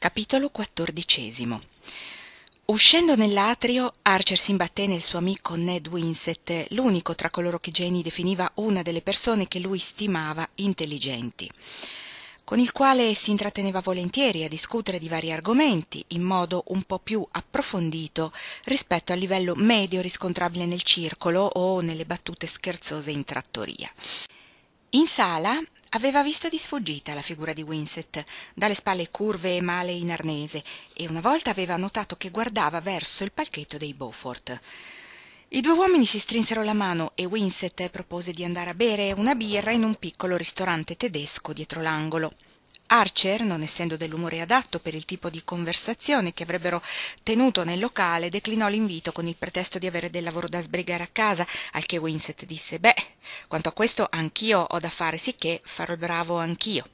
Capitolo 14. Uscendo nell'atrio, Archer si imbatté nel suo amico Ned Winsett, l'unico tra coloro che Janie definiva una delle persone che lui stimava intelligenti, con il quale si intratteneva volentieri a discutere di vari argomenti in modo un po' più approfondito rispetto al livello medio riscontrabile nel circolo o nelle battute scherzose in trattoria. In sala aveva visto di sfuggita la figura di Winsett, dalle spalle curve e male in arnese, e una volta aveva notato che guardava verso il palchetto dei Beaufort. I due uomini si strinsero la mano e Winsett propose di andare a bere una birra in un piccolo ristorante tedesco dietro l'angolo. Archer, non essendo dell'umore adatto per il tipo di conversazione che avrebbero tenuto nel locale, declinò l'invito con il pretesto di avere del lavoro da sbrigare a casa, al che Winsett disse: «Beh, quanto a questo anch'io ho da fare, sicché farò il bravo anch'io».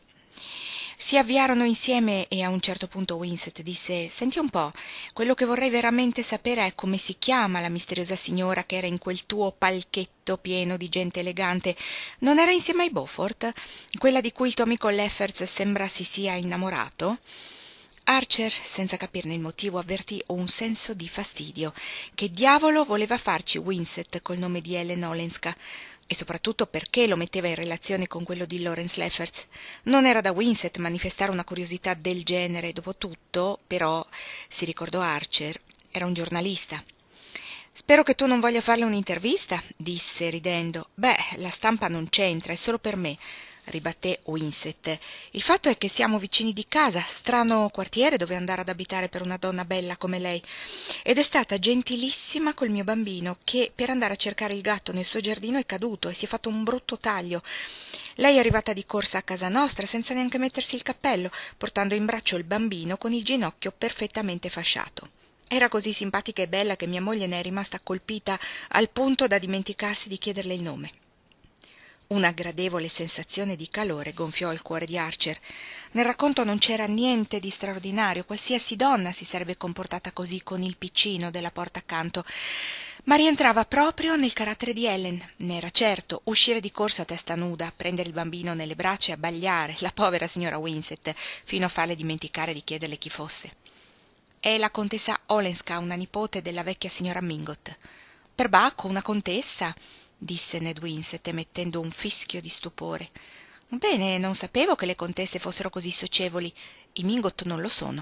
Si avviarono insieme e a un certo punto Winsett disse: «Senti un po', quello che vorrei veramente sapere è come si chiama la misteriosa signora che era in quel tuo palchetto pieno di gente elegante. Non era insieme ai Beaufort? Quella di cui il tuo amico Lefferts sembra si sia innamorato?» Archer, senza capirne il motivo, avvertì un senso di fastidio. Che diavolo voleva farci Winsett col nome di Ellen Olenska? E soprattutto perché lo metteva in relazione con quello di Lawrence Lefferts? Non era da Winsett manifestare una curiosità del genere. Dopotutto, però, si ricordò Archer, era un giornalista. «Spero che tu non voglia farle un'intervista», disse ridendo. «Beh, la stampa non c'entra, è solo per me», ribatté Winsett. «Il fatto è che siamo vicini di casa, strano quartiere dove andare ad abitare per una donna bella come lei. Ed è stata gentilissima col mio bambino, che per andare a cercare il gatto nel suo giardino è caduto e si è fatto un brutto taglio. Lei è arrivata di corsa a casa nostra senza neanche mettersi il cappello, portando in braccio il bambino con il ginocchio perfettamente fasciato. Era così simpatica e bella che mia moglie ne è rimasta colpita al punto da dimenticarsi di chiederle il nome». Una gradevole sensazione di calore gonfiò il cuore di Archer. Nel racconto non c'era niente di straordinario, qualsiasi donna si sarebbe comportata così con il piccino della porta accanto, ma rientrava proprio nel carattere di Ellen. Ne era certo: uscire di corsa a testa nuda, prendere il bambino nelle braccia e abbagliare la povera signora Winsett fino a farle dimenticare di chiederle chi fosse. «È la contessa Olenska, una nipote della vecchia signora Mingot». «Perbacco, una contessa?» disse Ned Winsett, emettendo un fischio di stupore. «Bene, non sapevo che le contesse fossero così socievoli. I Mingot non lo sono».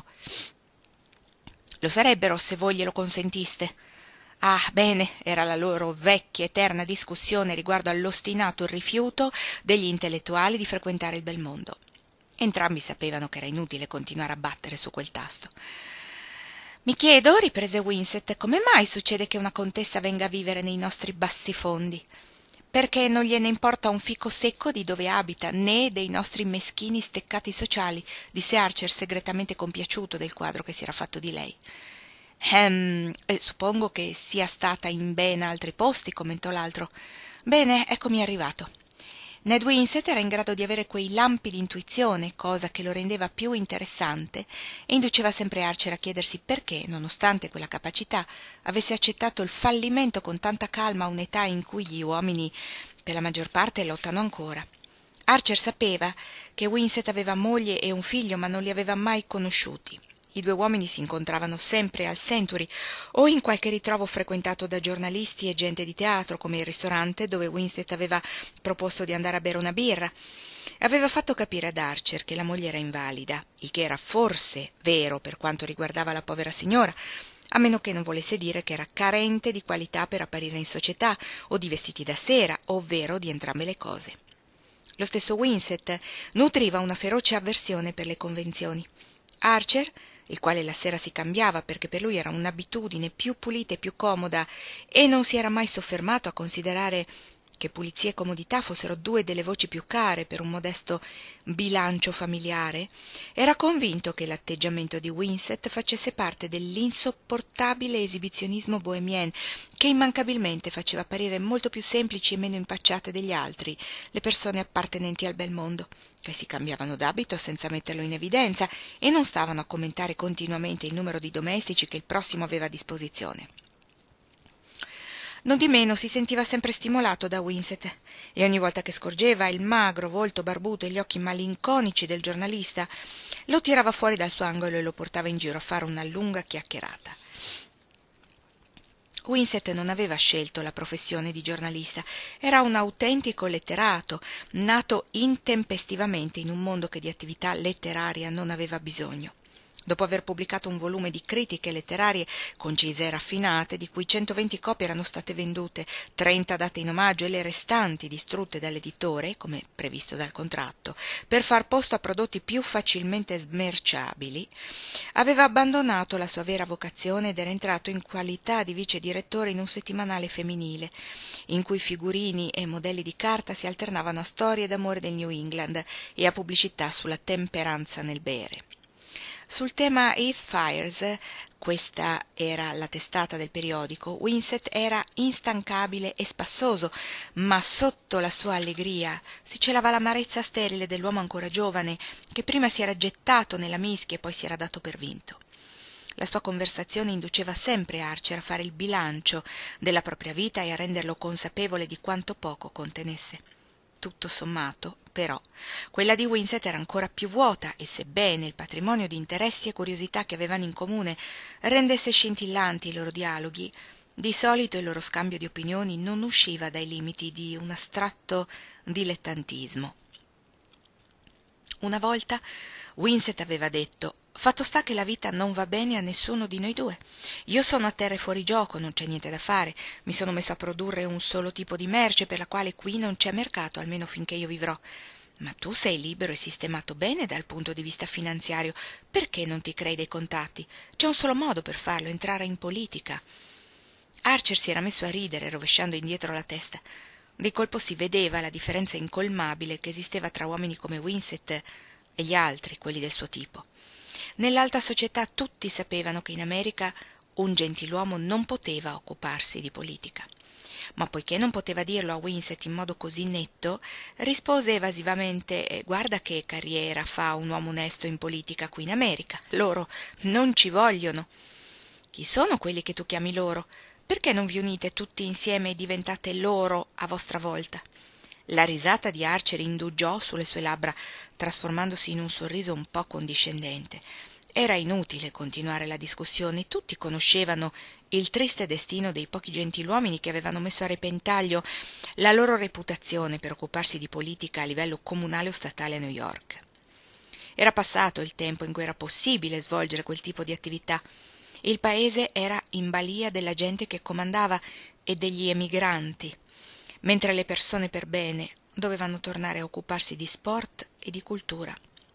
«Lo sarebbero se voi glielo consentiste». «Ah, bene», era la loro vecchia eterna discussione riguardo all'ostinato rifiuto degli intellettuali di frequentare il bel mondo. Entrambi sapevano che era inutile continuare a battere su quel tasto. «Mi chiedo», riprese Winsett, «come mai succede che una contessa venga a vivere nei nostri bassifondi? Perché non gliene importa un fico secco di dove abita, né dei nostri meschini steccati sociali», disse Archer, segretamente compiaciuto del quadro che si era fatto di lei. Suppongo che sia stata in ben altri posti», commentò l'altro. «Bene, eccomi arrivato». Ned Winsett era in grado di avere quei lampi di intuizione, cosa che lo rendeva più interessante e induceva sempre Archer a chiedersi perché, nonostante quella capacità, avesse accettato il fallimento con tanta calma a un'età in cui gli uomini per la maggior parte lottano ancora. Archer sapeva che Winsett aveva moglie e un figlio, ma non li aveva mai conosciuti. I due uomini si incontravano sempre al Century o in qualche ritrovo frequentato da giornalisti e gente di teatro, come il ristorante dove Winsett aveva proposto di andare a bere una birra. Aveva fatto capire ad Archer che la moglie era invalida, il che era forse vero per quanto riguardava la povera signora, a meno che non volesse dire che era carente di qualità per apparire in società o di vestiti da sera, ovvero di entrambe le cose. Lo stesso Winsett nutriva una feroce avversione per le convenzioni. Archer, il quale la sera si cambiava perché per lui era un'abitudine più pulita e più comoda e non si era mai soffermato a considerare che pulizia e comodità fossero due delle voci più care per un modesto bilancio familiare, era convinto che l'atteggiamento di Winsett facesse parte dell'insopportabile esibizionismo bohemien che immancabilmente faceva apparire molto più semplici e meno impacciate degli altri le persone appartenenti al bel mondo, che si cambiavano d'abito senza metterlo in evidenza e non stavano a commentare continuamente il numero di domestici che il prossimo aveva a disposizione. Nondimeno si sentiva sempre stimolato da Winsett e ogni volta che scorgeva il magro volto barbuto e gli occhi malinconici del giornalista lo tirava fuori dal suo angolo e lo portava in giro a fare una lunga chiacchierata. Winsett non aveva scelto la professione di giornalista, era un autentico letterato, nato intempestivamente in un mondo che di attività letteraria non aveva bisogno. Dopo aver pubblicato un volume di critiche letterarie concise e raffinate, di cui 120 copie erano state vendute, 30 date in omaggio e le restanti distrutte dall'editore, come previsto dal contratto, per far posto a prodotti più facilmente smerciabili, aveva abbandonato la sua vera vocazione ed era entrato in qualità di vice direttore in un settimanale femminile, in cui figurini e modelli di carta si alternavano a storie d'amore del New England e a pubblicità sulla temperanza nel bere. Sul tema Heath Fires, questa era la testata del periodico, Winsett era instancabile e spassoso, ma sotto la sua allegria si celava l'amarezza sterile dell'uomo ancora giovane, che prima si era gettato nella mischia e poi si era dato per vinto. La sua conversazione induceva sempre Archer a fare il bilancio della propria vita e a renderlo consapevole di quanto poco contenesse. Tutto sommato, però, quella di Winsett era ancora più vuota e sebbene il patrimonio di interessi e curiosità che avevano in comune rendesse scintillanti i loro dialoghi, di solito il loro scambio di opinioni non usciva dai limiti di un astratto dilettantismo. Una volta Winsett aveva detto: «Fatto sta che la vita non va bene a nessuno di noi due. Io sono a terra e fuori gioco, non c'è niente da fare. Mi sono messo a produrre un solo tipo di merce per la quale qui non c'è mercato, almeno finché io vivrò. Ma tu sei libero e sistemato bene dal punto di vista finanziario. Perché non ti crei dei contatti? C'è un solo modo per farlo, entrare in politica». Archer si era messo a ridere, rovesciando indietro la testa. Di colpo si vedeva la differenza incolmabile che esisteva tra uomini come Winsett e gli altri, quelli del suo tipo. Nell'alta società tutti sapevano che in America un gentiluomo non poteva occuparsi di politica. Ma poiché non poteva dirlo a Winsett in modo così netto, rispose evasivamente: «Guarda che carriera fa un uomo onesto in politica qui in America. Loro non ci vogliono». «Chi sono quelli che tu chiami loro? Perché non vi unite tutti insieme e diventate loro a vostra volta?» La risata di Archer indugiò sulle sue labbra, trasformandosi in un sorriso un po' condiscendente. Era inutile continuare la discussione, tutti conoscevano il triste destino dei pochi gentiluomini che avevano messo a repentaglio la loro reputazione per occuparsi di politica a livello comunale o statale a New York. Era passato il tempo in cui era possibile svolgere quel tipo di attività. Il paese era in balia della gente che comandava e degli emigranti, mentre le persone per bene dovevano tornare a occuparsi di sport e di cultura.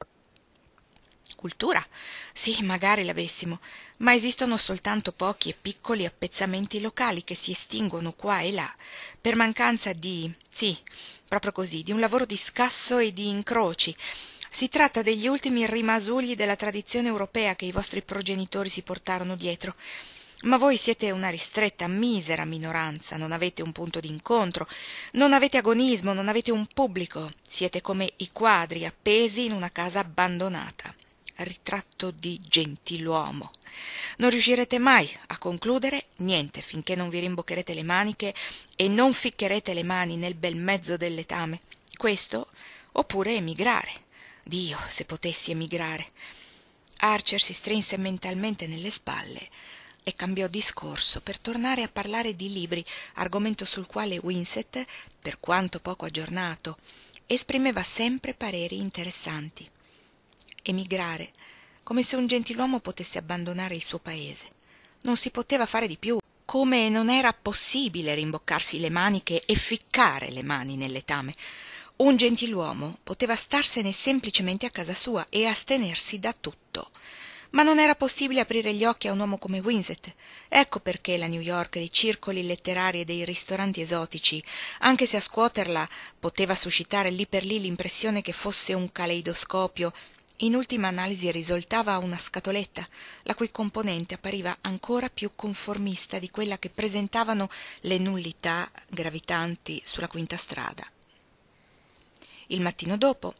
Cultura? Sì, magari l'avessimo, ma esistono soltanto pochi e piccoli appezzamenti locali che si estinguono qua e là per mancanza di, sì, proprio così, di un lavoro di scasso e di incroci. Si tratta degli ultimi rimasugli della tradizione europea che i vostri progenitori si portarono dietro. Ma voi siete una ristretta, misera minoranza, non avete un punto d'incontro, non avete agonismo, non avete un pubblico, siete come i quadri appesi in una casa abbandonata. Ritratto di gentiluomo. Non riuscirete mai a concludere niente finché non vi rimboccherete le maniche e non ficcherete le mani nel bel mezzo del letame. Questo oppure emigrare. Dio, se potessi emigrare. Archer si strinse mentalmente nelle spalle e cambiò discorso per tornare a parlare di libri, argomento sul quale Winsett, per quanto poco aggiornato, esprimeva sempre pareri interessanti. Emigrare, come se un gentiluomo potesse abbandonare il suo paese. Non si poteva fare di più, come non era possibile rimboccarsi le maniche e ficcare le mani nel letame. Un gentiluomo poteva starsene semplicemente a casa sua e astenersi da tutto. Ma non era possibile aprire gli occhi a un uomo come Winsett. Ecco perché la New York dei circoli letterari e dei ristoranti esotici, anche se a scuoterla poteva suscitare lì per lì l'impressione che fosse un caleidoscopio, in ultima analisi risultava una scatoletta, la cui componente appariva ancora più conformista di quella che presentavano le nullità gravitanti sulla quinta strada. Il mattino dopo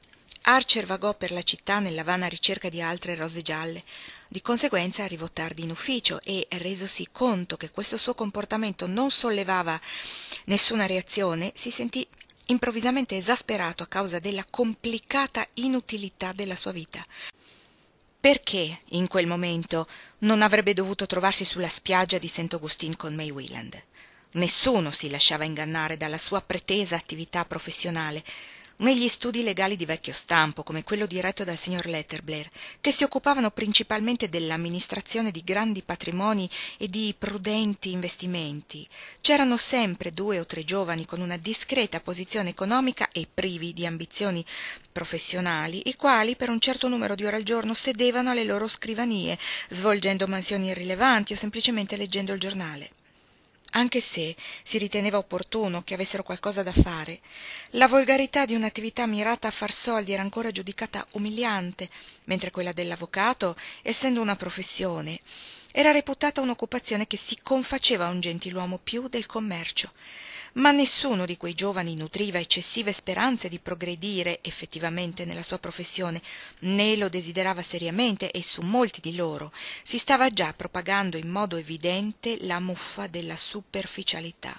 Archer vagò per la città nella vana ricerca di altre rose gialle. Di conseguenza arrivò tardi in ufficio e, resosi conto che questo suo comportamento non sollevava nessuna reazione, si sentì improvvisamente esasperato a causa della complicata inutilità della sua vita. Perché, in quel momento, non avrebbe dovuto trovarsi sulla spiaggia di St. Augustine con May Wieland? Nessuno si lasciava ingannare dalla sua pretesa attività professionale negli studi legali di vecchio stampo, come quello diretto dal signor Letterblair, che si occupavano principalmente dell'amministrazione di grandi patrimoni e di prudenti investimenti. C'erano sempre 2 o 3 giovani con una discreta posizione economica e privi di ambizioni professionali, i quali per un certo numero di ore al giorno sedevano alle loro scrivanie, svolgendo mansioni irrilevanti o semplicemente leggendo il giornale. Anche se si riteneva opportuno che avessero qualcosa da fare, la volgarità di un'attività mirata a far soldi era ancora giudicata umiliante, mentre quella dell'avvocato, essendo una professione, era reputata un'occupazione che si confaceva a un gentiluomo più del commercio. Ma nessuno di quei giovani nutriva eccessive speranze di progredire effettivamente nella sua professione, né lo desiderava seriamente, e su molti di loro si stava già propagando in modo evidente la muffa della superficialità.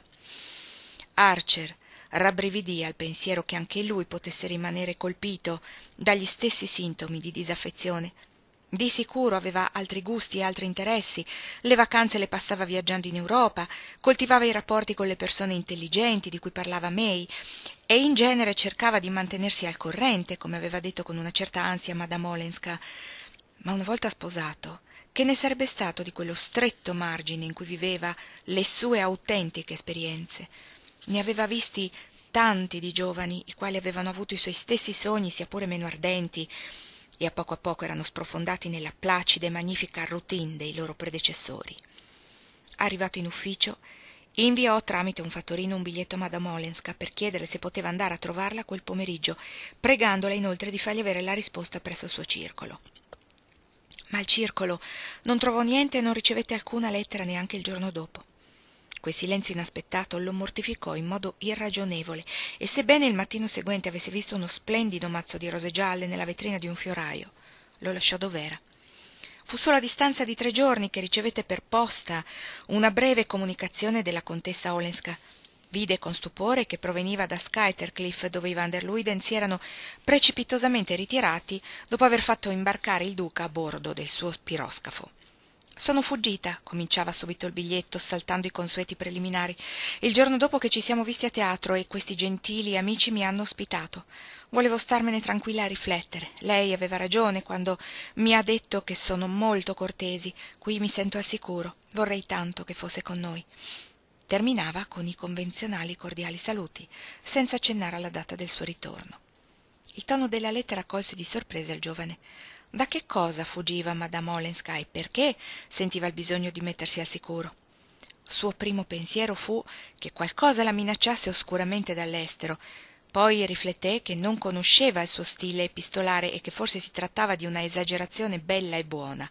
Archer rabbrividì al pensiero che anche lui potesse rimanere colpito dagli stessi sintomi di disaffezione. Di sicuro aveva altri gusti e altri interessi, le vacanze le passava viaggiando in Europa, coltivava i rapporti con le persone intelligenti di cui parlava May e in genere cercava di mantenersi al corrente, come aveva detto con una certa ansia Madame Olenska. Ma una volta sposato, che ne sarebbe stato di quello stretto margine in cui viveva le sue autentiche esperienze? Ne aveva visti tanti di giovani, i quali avevano avuto i suoi stessi sogni, sia pure meno ardenti, e a poco erano sprofondati nella placida e magnifica routine dei loro predecessori. Arrivato in ufficio, inviò tramite un fattorino un biglietto a Madame Olenska per chiedere se poteva andare a trovarla quel pomeriggio, pregandola inoltre di fargli avere la risposta presso il suo circolo. Ma il circolo non trovò niente e non ricevette alcuna lettera neanche il giorno dopo. Quel silenzio inaspettato lo mortificò in modo irragionevole e, sebbene il mattino seguente avesse visto uno splendido mazzo di rose gialle nella vetrina di un fioraio, lo lasciò dov'era. Fu solo a distanza di 3 giorni che ricevette per posta una breve comunicazione della contessa Olenska. Vide con stupore che proveniva da Skytercliff, dove i van der Luyden si erano precipitosamente ritirati dopo aver fatto imbarcare il duca a bordo del suo piroscafo. «Sono fuggita», cominciava subito il biglietto, saltando i consueti preliminari, «il giorno dopo che ci siamo visti a teatro e questi gentili amici mi hanno ospitato. Volevo starmene tranquilla a riflettere. Lei aveva ragione quando mi ha detto che sono molto cortesi. Qui mi sento al sicuro. Vorrei tanto che fosse con noi». Terminava con i convenzionali cordiali saluti, senza accennare alla data del suo ritorno. Il tono della lettera colse di sorpresa il giovane. Da che cosa fuggiva Madame Olenska e perché sentiva il bisogno di mettersi al sicuro? Suo primo pensiero fu che qualcosa la minacciasse oscuramente dall'estero. Poi rifletté che non conosceva il suo stile epistolare e che forse si trattava di una esagerazione bella e buona.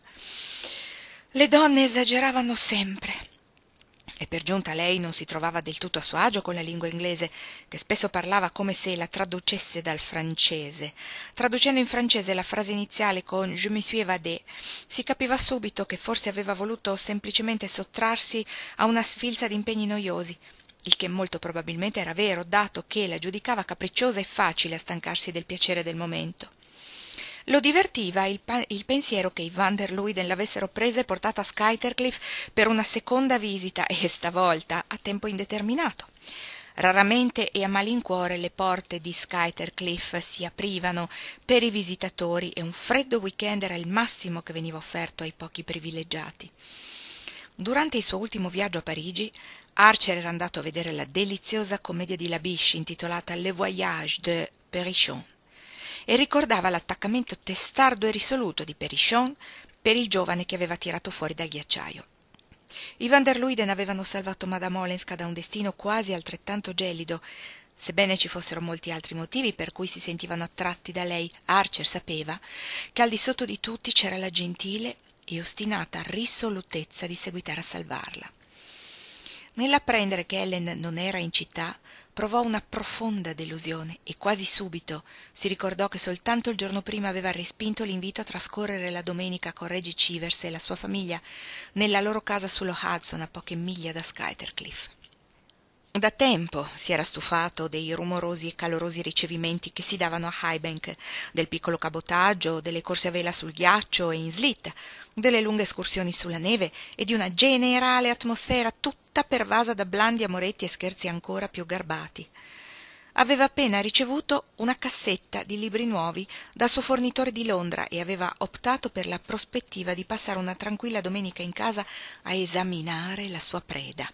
Le donne esageravano sempre. E per giunta lei non si trovava del tutto a suo agio con la lingua inglese, che spesso parlava come se la traducesse dal francese. Traducendo in francese la frase iniziale con «Je me suis évadée», si capiva subito che forse aveva voluto semplicemente sottrarsi a una sfilza di impegni noiosi, il che molto probabilmente era vero, dato che la giudicava capricciosa e facile a stancarsi del piacere del momento. Lo divertiva il pensiero che i van der Luyden l'avessero presa e portata a Skytercliff per una seconda visita, e stavolta a tempo indeterminato. Raramente e a malincuore le porte di Skytercliff si aprivano per i visitatori e un freddo weekend era il massimo che veniva offerto ai pochi privilegiati. Durante il suo ultimo viaggio a Parigi, Archer era andato a vedere la deliziosa commedia di Labiche intitolata Le Voyage de Perrichon e ricordava l'attaccamento testardo e risoluto di Perrichon per il giovane che aveva tirato fuori dal ghiacciaio. I van der Luyden avevano salvato Madame Olenska da un destino quasi altrettanto gelido. Sebbene ci fossero molti altri motivi per cui si sentivano attratti da lei, Archer sapeva che al di sotto di tutti c'era la gentile e ostinata risolutezza di seguitare a salvarla. Nell'apprendere che Ellen non era in città, provò una profonda delusione e quasi subito si ricordò che soltanto il giorno prima aveva respinto l'invito a trascorrere la domenica con Reggie Chivers e la sua famiglia nella loro casa sullo Hudson a poche miglia da Skyttercliff. Da tempo si era stufato dei rumorosi e calorosi ricevimenti che si davano a Highbank, del piccolo cabotaggio, delle corse a vela sul ghiaccio e in slitta, delle lunghe escursioni sulla neve e di una generale atmosfera tutta pervasa da blandi amoretti e scherzi ancora più garbati. Aveva appena ricevuto una cassetta di libri nuovi dal suo fornitore di Londra e aveva optato per la prospettiva di passare una tranquilla domenica in casa a esaminare la sua preda.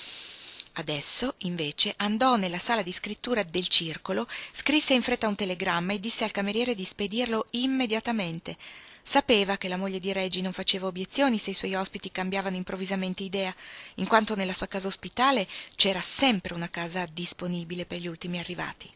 Adesso, invece, andò nella sala di scrittura del circolo, scrisse in fretta un telegramma e disse al cameriere di spedirlo immediatamente. Sapeva che la moglie di Reggie non faceva obiezioni se i suoi ospiti cambiavano improvvisamente idea, in quanto nella sua casa ospitale c'era sempre una casa disponibile per gli ultimi arrivati.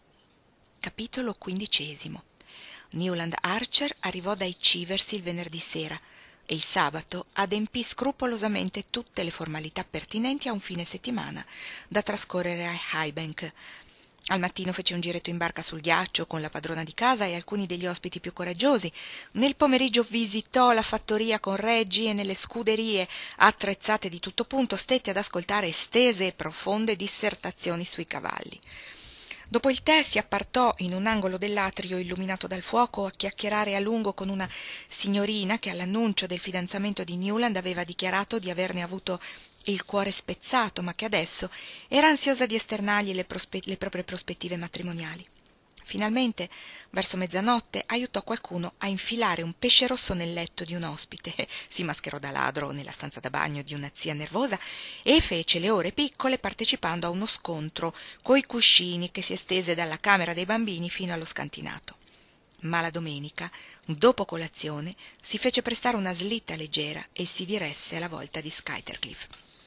Capitolo 15. Newland Archer arrivò dai Chivers il venerdì sera e il sabato adempì scrupolosamente tutte le formalità pertinenti a un fine settimana da trascorrere a Highbank. Al mattino fece un giretto in barca sul ghiaccio con la padrona di casa e alcuni degli ospiti più coraggiosi. Nel pomeriggio visitò la fattoria con Reggie e nelle scuderie attrezzate di tutto punto stette ad ascoltare estese e profonde dissertazioni sui cavalli. Dopo il tè si appartò in un angolo dell'atrio illuminato dal fuoco a chiacchierare a lungo con una signorina che all'annuncio del fidanzamento di Newland aveva dichiarato di averne avuto il cuore spezzato, ma che adesso era ansiosa di esternargli le proprie prospettive matrimoniali. Finalmente, verso mezzanotte, aiutò qualcuno a infilare un pesce rosso nel letto di un ospite, si mascherò da ladro nella stanza da bagno di una zia nervosa e fece le ore piccole partecipando a uno scontro coi cuscini che si estese dalla camera dei bambini fino allo scantinato. Ma la domenica, dopo colazione, si fece prestare una slitta leggera e si diresse alla volta di Skyttercliff.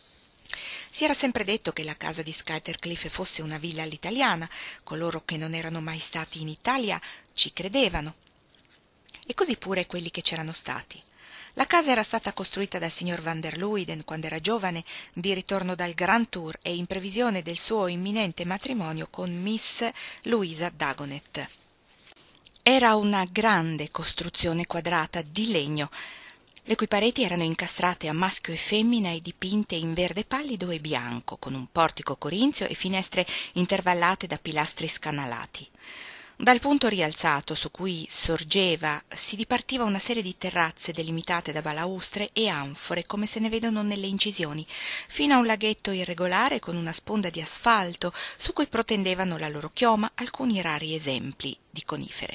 Si era sempre detto che la casa di Skyttercliff fosse una villa all'italiana, coloro che non erano mai stati in Italia ci credevano. E così pure quelli che c'erano stati. La casa era stata costruita dal signor Van der Luyden quando era giovane, di ritorno dal Grand Tour e in previsione del suo imminente matrimonio con Miss Louisa Dagonet. Era una grande costruzione quadrata di legno, le cui pareti erano incastrate a maschio e femmina e dipinte in verde pallido e bianco, con un portico corinzio e finestre intervallate da pilastri scanalati. Dal punto rialzato su cui sorgeva si dipartiva una serie di terrazze delimitate da balaustre e anfore, come se ne vedono nelle incisioni, fino a un laghetto irregolare con una sponda di asfalto su cui protendevano la loro chioma alcuni rari esempi di conifere.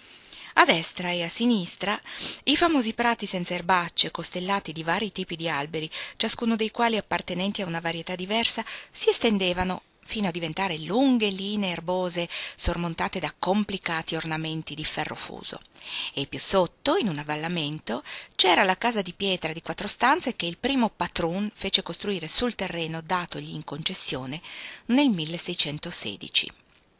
A destra e a sinistra i famosi prati senza erbacce, costellati di vari tipi di alberi, ciascuno dei quali appartenenti a una varietà diversa, si estendevano fino a diventare lunghe linee erbose sormontate da complicati ornamenti di ferro fuso. E più sotto, in un avvallamento, c'era la casa di pietra di 4 stanze che il primo patron fece costruire sul terreno datogli in concessione nel 1616.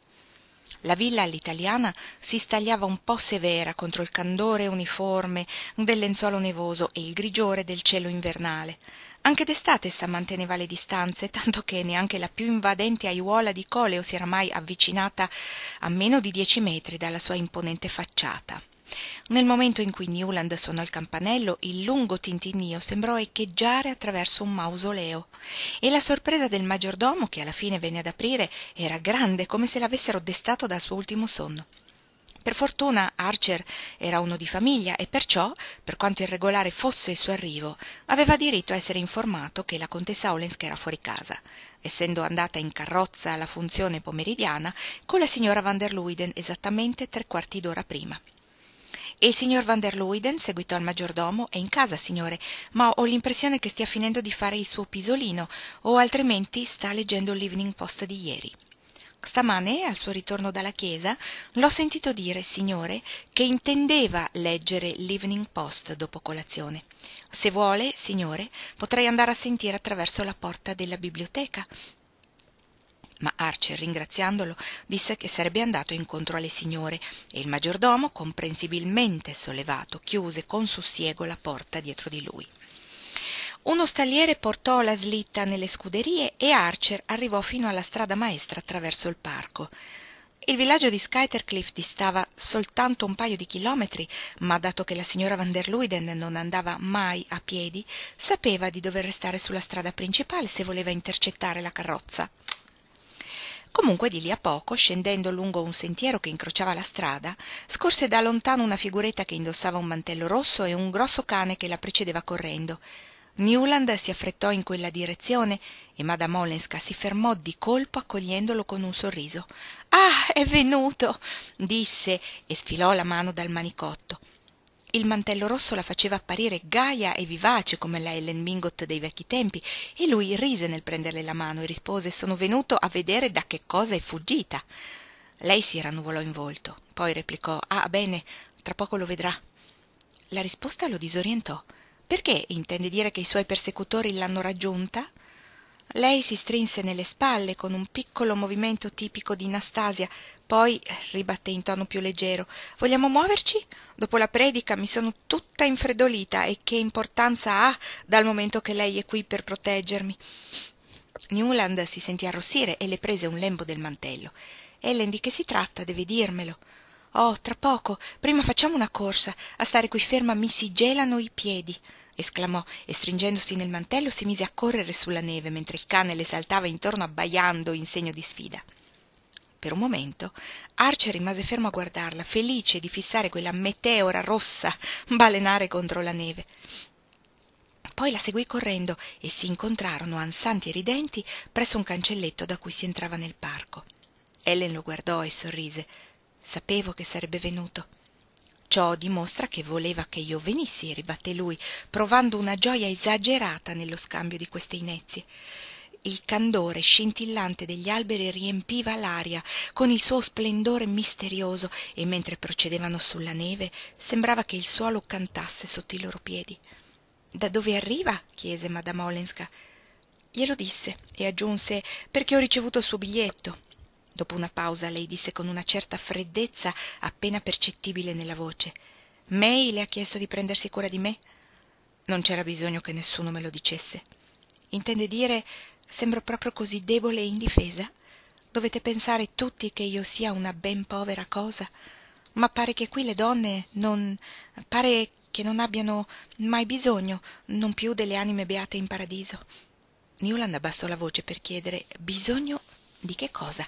La villa all'italiana si stagliava un po' severa contro il candore uniforme del lenzuolo nevoso e il grigiore del cielo invernale. Anche d'estate essa manteneva le distanze, tanto che neanche la più invadente aiuola di coleo si era mai avvicinata a meno di 10 metri dalla sua imponente facciata. Nel momento in cui Newland suonò il campanello, il lungo tintinnio sembrò echeggiare attraverso un mausoleo, e la sorpresa del maggiordomo, che alla fine venne ad aprire, era grande, come se l'avessero destato dal suo ultimo sonno. Per fortuna Archer era uno di famiglia e perciò, per quanto irregolare fosse il suo arrivo, aveva diritto a essere informato che la contessa Olensk era fuori casa, essendo andata in carrozza alla funzione pomeridiana con la signora Van der Luyden esattamente 3/4 d'ora prima. E il signor Van der Luyden seguitò il maggiordomo: «È in casa, signore, ma ho l'impressione che stia finendo di fare il suo pisolino, o altrimenti sta leggendo l'Evening Post di ieri. Stamane, al suo ritorno dalla chiesa, l'ho sentito dire, signore, che intendeva leggere l'Evening Post dopo colazione. Se vuole, signore, potrei andare a sentire attraverso la porta della biblioteca». Ma Archer, ringraziandolo, disse che sarebbe andato incontro alle signore, e il maggiordomo, comprensibilmente sollevato, chiuse con sussiego la porta dietro di lui. Uno stalliere portò la slitta nelle scuderie e Archer arrivò fino alla strada maestra attraverso il parco. Il villaggio di Skytercliff distava soltanto un paio di chilometri, ma dato che la signora van der Luyden non andava mai a piedi, sapeva di dover restare sulla strada principale se voleva intercettare la carrozza. Comunque di lì a poco, scendendo lungo un sentiero che incrociava la strada, scorse da lontano una figuretta che indossava un mantello rosso e un grosso cane che la precedeva correndo. Newland si affrettò in quella direzione e Madame Olenska si fermò di colpo accogliendolo con un sorriso. «Ah, è venuto!» disse e sfilò la mano dal manicotto. Il mantello rosso la faceva apparire gaia e vivace come la Ellen Mingot dei vecchi tempi e lui rise nel prenderle la mano e rispose: «Sono venuto a vedere da che cosa è fuggita». Lei si rannuvolò in volto, poi replicò: «Ah, bene, tra poco lo vedrà». La risposta lo disorientò. «Perché? Intende dire che i suoi persecutori l'hanno raggiunta?» Lei si strinse nelle spalle con un piccolo movimento tipico di Nastasia, poi ribatté in tono più leggero: «Vogliamo muoverci? Dopo la predica mi sono tutta infreddolita e che importanza ha dal momento che lei è qui per proteggermi?» Newland si sentì arrossire e le prese un lembo del mantello. «Ellen, di che si tratta? Deve dirmelo». «Oh, tra poco. Prima facciamo una corsa. A stare qui ferma mi si gelano i piedi», esclamò e stringendosi nel mantello si mise a correre sulla neve mentre il cane le saltava intorno abbaiando in segno di sfida. Per un momento Archer rimase fermo a guardarla, felice di fissare quella meteora rossa balenare contro la neve. Poi la seguì correndo e si incontrarono ansanti e ridenti presso un cancelletto da cui si entrava nel parco. Ellen lo guardò e sorrise. «Sapevo che sarebbe venuto». «Ciò dimostra che voleva che io venissi», ribatté lui, provando una gioia esagerata nello scambio di queste inezie. Il candore scintillante degli alberi riempiva l'aria con il suo splendore misterioso e mentre procedevano sulla neve sembrava che il suolo cantasse sotto i loro piedi. «Da dove arriva?» chiese Madame Olenska. Glielo disse e aggiunse: «Perché ho ricevuto il suo biglietto». Dopo una pausa lei disse con una certa freddezza appena percettibile nella voce: «May le ha chiesto di prendersi cura di me?» Non c'era bisogno che nessuno me lo dicesse. «Intende dire, sembro proprio così debole e indifesa? Dovete pensare tutti che io sia una ben povera cosa? Ma pare che qui le donne pare che non abbiano mai bisogno, non più delle anime beate in paradiso». Newland abbassò la voce per chiedere: «Bisogno di che cosa?»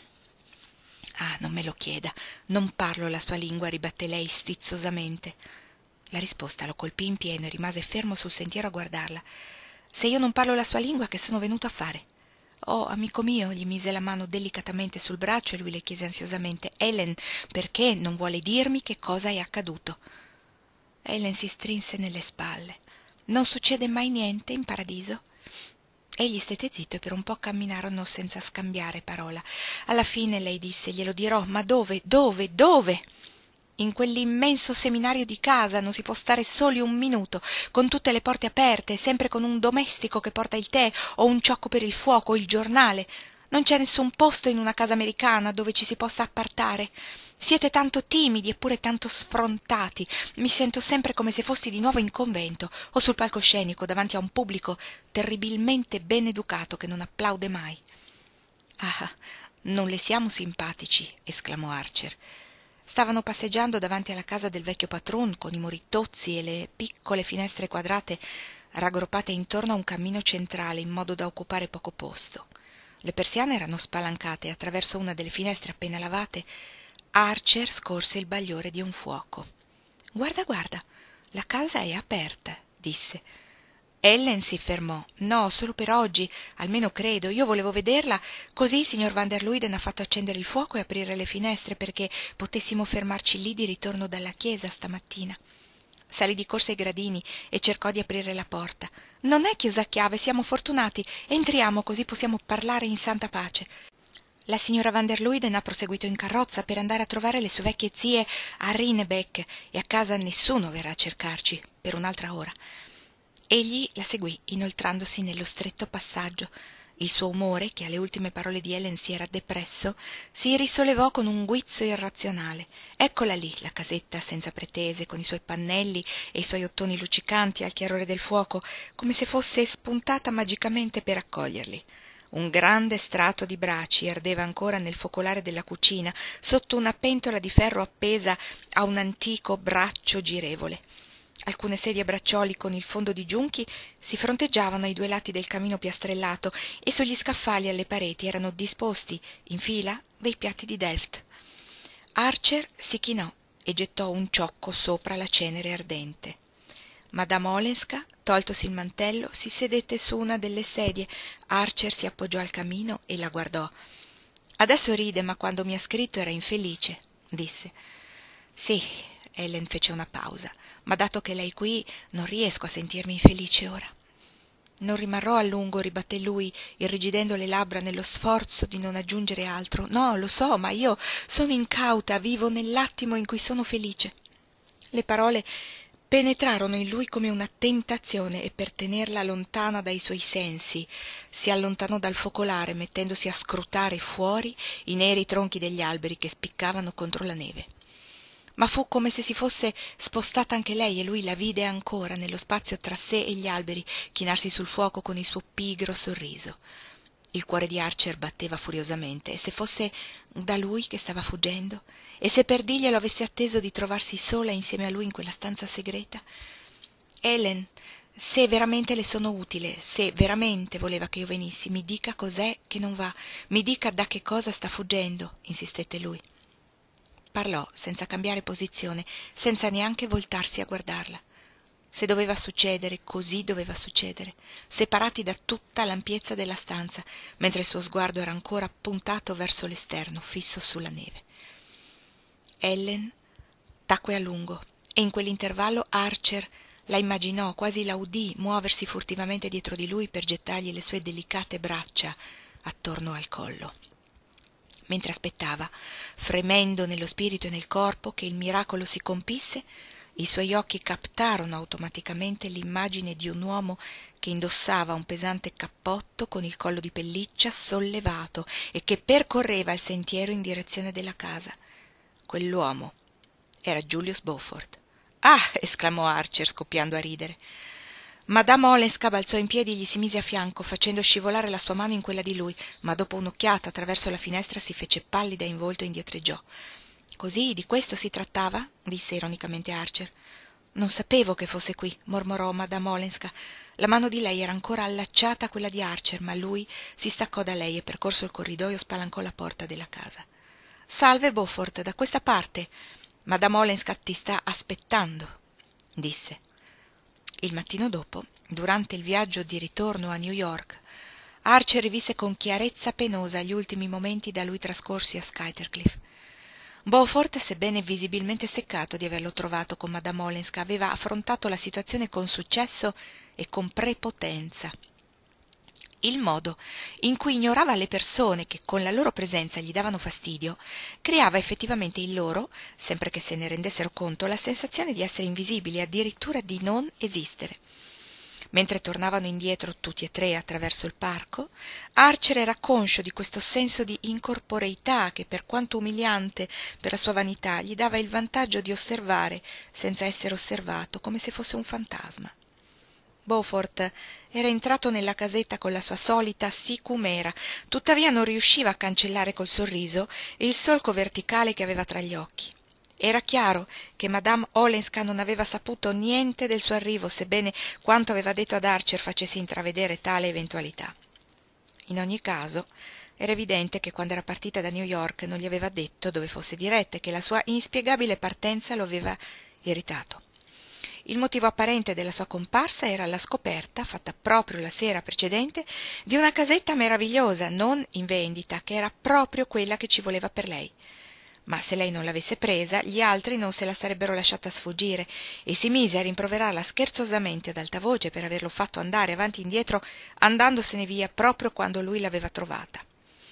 «Ah, non me lo chieda, non parlo la sua lingua», ribatté lei stizzosamente. La risposta lo colpì in pieno e rimase fermo sul sentiero a guardarla. «Se io non parlo la sua lingua, che sono venuto a fare?» «Oh, amico mio», gli mise la mano delicatamente sul braccio e lui le chiese ansiosamente: «Ellen, perché non vuole dirmi che cosa è accaduto?» Ellen si strinse nelle spalle. «Non succede mai niente in paradiso?» Egli stette zitto e per un po' camminarono senza scambiare parola. Alla fine lei disse: «Glielo dirò, ma dove? Dove? In quell'immenso seminario di casa non si può stare soli un minuto, con tutte le porte aperte, sempre con un domestico che porta il tè o un ciocco per il fuoco o il giornale. Non c'è nessun posto in una casa americana dove ci si possa appartare. Siete tanto timidi eppure tanto sfrontati. Mi sento sempre come se fossi di nuovo in convento o sul palcoscenico davanti a un pubblico terribilmente ben educato che non applaude mai». «Ah, non le siamo simpatici», esclamò Archer. Stavano passeggiando davanti alla casa del vecchio patron con i muri tozzi e le piccole finestre quadrate raggruppate intorno a un cammino centrale in modo da occupare poco posto. Le persiane erano spalancate e attraverso una delle finestre appena lavate Archer scorse il bagliore di un fuoco. «Guarda, guarda, la casa è aperta», disse. Ellen si fermò. «No, solo per oggi, almeno credo. Io volevo vederla, così il signor van der Luyden ha fatto accendere il fuoco e aprire le finestre perché potessimo fermarci lì di ritorno dalla chiesa stamattina». Salì di corsa ai gradini e cercò di aprire la porta. «Non è chiusa a chiave, siamo fortunati. Entriamo, così possiamo parlare in santa pace». La signora van der Luyden ha proseguito in carrozza per andare a trovare le sue vecchie zie a Rienebeck e a casa nessuno verrà a cercarci per un'altra ora. Egli la seguì inoltrandosi nello stretto passaggio. Il suo umore, che alle ultime parole di Helen si era depresso, si risollevò con un guizzo irrazionale. Eccola lì, la casetta senza pretese, con i suoi pannelli e i suoi ottoni luccicanti al chiarore del fuoco, come se fosse spuntata magicamente per accoglierli. Un grande strato di braci ardeva ancora nel focolare della cucina, sotto una pentola di ferro appesa a un antico braccio girevole. Alcune sedie a braccioli con il fondo di giunchi si fronteggiavano ai due lati del camino piastrellato e sugli scaffali alle pareti erano disposti, in fila, dei piatti di Delft. Archer si chinò e gettò un ciocco sopra la cenere ardente. Madame Olenska, toltosi il mantello, si sedette su una delle sedie. Archer si appoggiò al camino e la guardò. «Adesso ride, ma quando mi ha scritto era infelice», disse. «Sì», Helen fece una pausa, «ma dato che lei è qui non riesco a sentirmi infelice ora». «Non rimarrò a lungo», ribatté lui, irrigidendo le labbra nello sforzo di non aggiungere altro. «No, lo so, ma io sono incauta, vivo nell'attimo in cui sono felice». Le parole penetrarono in lui come una tentazione e per tenerla lontana dai suoi sensi si allontanò dal focolare mettendosi a scrutare fuori i neri tronchi degli alberi che spiccavano contro la neve. Ma fu come se si fosse spostata anche lei e lui la vide ancora nello spazio tra sé e gli alberi chinarsi sul fuoco con il suo pigro sorriso. Il cuore di Archer batteva furiosamente, e se fosse da lui che stava fuggendo, e se per dirglielo avesse atteso di trovarsi sola insieme a lui in quella stanza segreta? «Helen, se veramente le sono utile, se veramente voleva che io venissi, mi dica cos'è che non va, mi dica da che cosa sta fuggendo», insistette lui. Parlò senza cambiare posizione, senza neanche voltarsi a guardarla. Se doveva succedere, così doveva succedere, separati da tutta l'ampiezza della stanza, mentre il suo sguardo era ancora puntato verso l'esterno, fisso sulla neve. Helen tacque a lungo e in quell'intervallo Archer la immaginò, quasi la udì muoversi furtivamente dietro di lui per gettargli le sue delicate braccia attorno al collo. Mentre aspettava, fremendo nello spirito e nel corpo che il miracolo si compisse, i suoi occhi captarono automaticamente l'immagine di un uomo che indossava un pesante cappotto con il collo di pelliccia sollevato e che percorreva il sentiero in direzione della casa. Quell'uomo era Julius Beaufort. «Ah!» esclamò Archer, scoppiando a ridere. Madame Olenska balzò in piedi e gli si mise a fianco, facendo scivolare la sua mano in quella di lui, ma dopo un'occhiata attraverso la finestra si fece pallida in volto e indietreggiò. «Così, di questo si trattava?» disse ironicamente Archer. «Non sapevo che fosse qui», mormorò Madame Olenska. La mano di lei era ancora allacciata a quella di Archer, ma lui si staccò da lei e percorso il corridoio spalancò la porta della casa. «Salve, Beaufort, da questa parte. Madame Olenska ti sta aspettando», disse. Il mattino dopo, durante il viaggio di ritorno a New York, Archer rivise con chiarezza penosa gli ultimi momenti da lui trascorsi a Skyttercliff. Beaufort, sebbene visibilmente seccato di averlo trovato con Madame Olenska, aveva affrontato la situazione con successo e con prepotenza. Il modo in cui ignorava le persone che con la loro presenza gli davano fastidio creava effettivamente in loro, sempre che se ne rendessero conto, la sensazione di essere invisibili, addirittura di non esistere. Mentre tornavano indietro tutti e tre attraverso il parco, Archer era conscio di questo senso di incorporeità che, per quanto umiliante per la sua vanità, gli dava il vantaggio di osservare senza essere osservato, come se fosse un fantasma. Beaufort era entrato nella casetta con la sua solita sicumera, tuttavia non riusciva a cancellare col sorriso il solco verticale che aveva tra gli occhi. Era chiaro che Madame Olenska non aveva saputo niente del suo arrivo, sebbene quanto aveva detto ad Archer facesse intravedere tale eventualità. In ogni caso, era evidente che quando era partita da New York non gli aveva detto dove fosse diretta e che la sua inspiegabile partenza lo aveva irritato. Il motivo apparente della sua comparsa era la scoperta, fatta proprio la sera precedente, di una casetta meravigliosa, non in vendita, che era proprio quella che ci voleva per lei. Ma se lei non l'avesse presa, gli altri non se la sarebbero lasciata sfuggire, e si mise a rimproverarla scherzosamente ad alta voce per averlo fatto andare avanti e indietro, andandosene via proprio quando lui l'aveva trovata.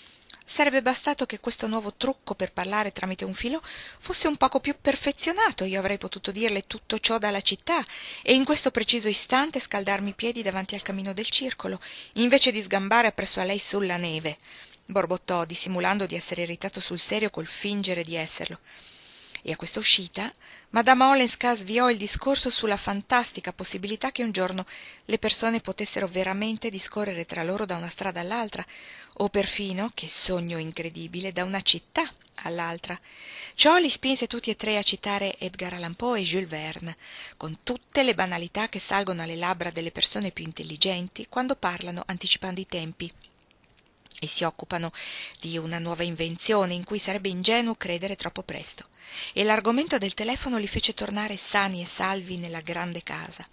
Sarebbe bastato che questo nuovo trucco per parlare tramite un filo fosse un poco più perfezionato, io avrei potuto dirle tutto ciò dalla città e in questo preciso istante scaldarmi i piedi davanti al camino del circolo, invece di sgambare appresso a lei sulla neve, borbottò, dissimulando di essere irritato sul serio col fingere di esserlo. E a questa uscita Madama Olenska sviò il discorso sulla fantastica possibilità che un giorno le persone potessero veramente discorrere tra loro da una strada all'altra, o perfino, che sogno incredibile, da una città all'altra. Ciò li spinse tutti e tre a citare Edgar Allan Poe e Jules Verne, con tutte le banalità che salgono alle labbra delle persone più intelligenti quando parlano anticipando i tempi e si occupano di una nuova invenzione in cui sarebbe ingenuo credere troppo presto, e l'argomento del telefono li fece tornare sani e salvi nella grande casa.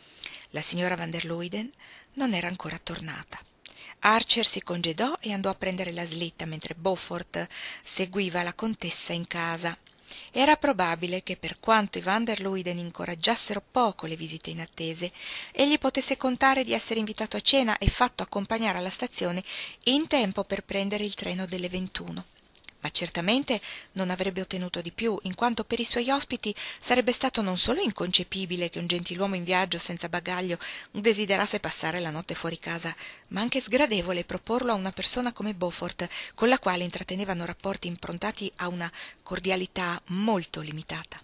La signora van der Luyden non era ancora tornata. Archer si congedò e andò a prendere la slitta mentre Beaufort seguiva la contessa in casa. Era probabile che, per quanto i van der Luyden incoraggiassero poco le visite inattese, egli potesse contare di essere invitato a cena e fatto accompagnare alla stazione in tempo per prendere il treno delle 21. Ma certamente non avrebbe ottenuto di più, in quanto per i suoi ospiti sarebbe stato non solo inconcepibile che un gentiluomo in viaggio senza bagaglio desiderasse passare la notte fuori casa, ma anche sgradevole proporlo a una persona come Beaufort, con la quale intrattenevano rapporti improntati a una cordialità molto limitata.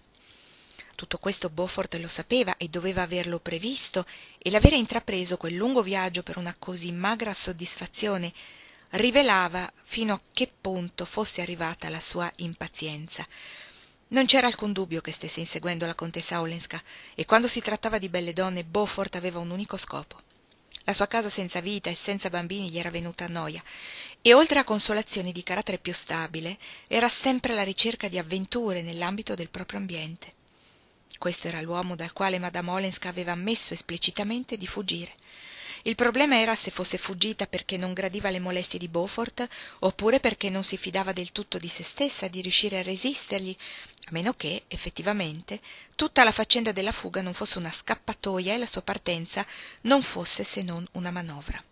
Tutto questo Beaufort lo sapeva e doveva averlo previsto, e l'avere intrapreso quel lungo viaggio per una così magra soddisfazione rivelava fino a che punto fosse arrivata la sua impazienza. Non c'era alcun dubbio che stesse inseguendo la contessa Olenska, e quando si trattava di belle donne Beaufort aveva un unico scopo. La sua casa senza vita e senza bambini gli era venuta a noia, e oltre a consolazioni di carattere più stabile era sempre alla ricerca di avventure nell'ambito del proprio ambiente. Questo era l'uomo dal quale madame Olenska aveva ammesso esplicitamente di fuggire. Il problema era se fosse fuggita perché non gradiva le molestie di Beaufort, oppure perché non si fidava del tutto di se stessa di riuscire a resistergli, a meno che, effettivamente, tutta la faccenda della fuga non fosse una scappatoia e la sua partenza non fosse se non una manovra.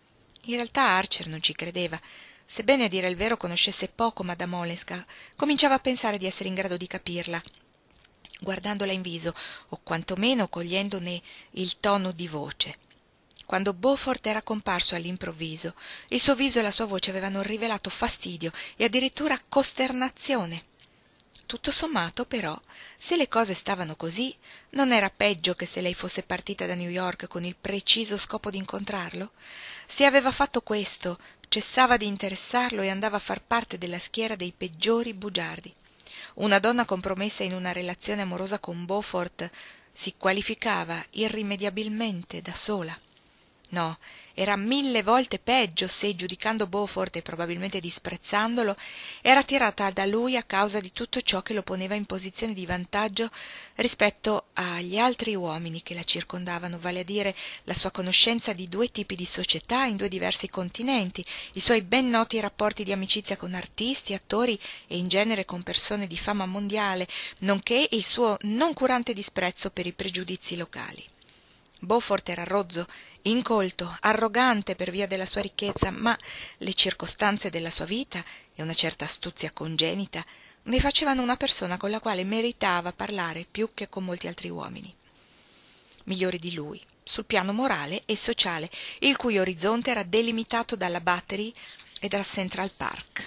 In realtà Archer non ci credeva. Sebbene a dire il vero conoscesse poco madame Olenska, cominciava a pensare di essere in grado di capirla, guardandola in viso, o quantomeno cogliendone il tono di voce. Quando Beaufort era comparso all'improvviso, il suo viso e la sua voce avevano rivelato fastidio e addirittura costernazione. Tutto sommato, però, se le cose stavano così, non era peggio che se lei fosse partita da New York con il preciso scopo di incontrarlo? Se aveva fatto questo, cessava di interessarlo e andava a far parte della schiera dei peggiori bugiardi. Una donna compromessa in una relazione amorosa con Beaufort si qualificava irrimediabilmente da sola. No, era 1000 volte peggio se, giudicando Beaufort e probabilmente disprezzandolo, era tirata da lui a causa di tutto ciò che lo poneva in posizione di vantaggio rispetto agli altri uomini che la circondavano, vale a dire la sua conoscenza di 2 tipi di società in 2 diversi continenti, i suoi ben noti rapporti di amicizia con artisti, attori e in genere con persone di fama mondiale, nonché il suo noncurante disprezzo per i pregiudizi locali. Beaufort era rozzo, incolto, arrogante per via della sua ricchezza, ma le circostanze della sua vita e una certa astuzia congenita ne facevano una persona con la quale meritava parlare più che con molti altri uomini, migliori di lui, sul piano morale e sociale, il cui orizzonte era delimitato dalla Battery e dal Central Park.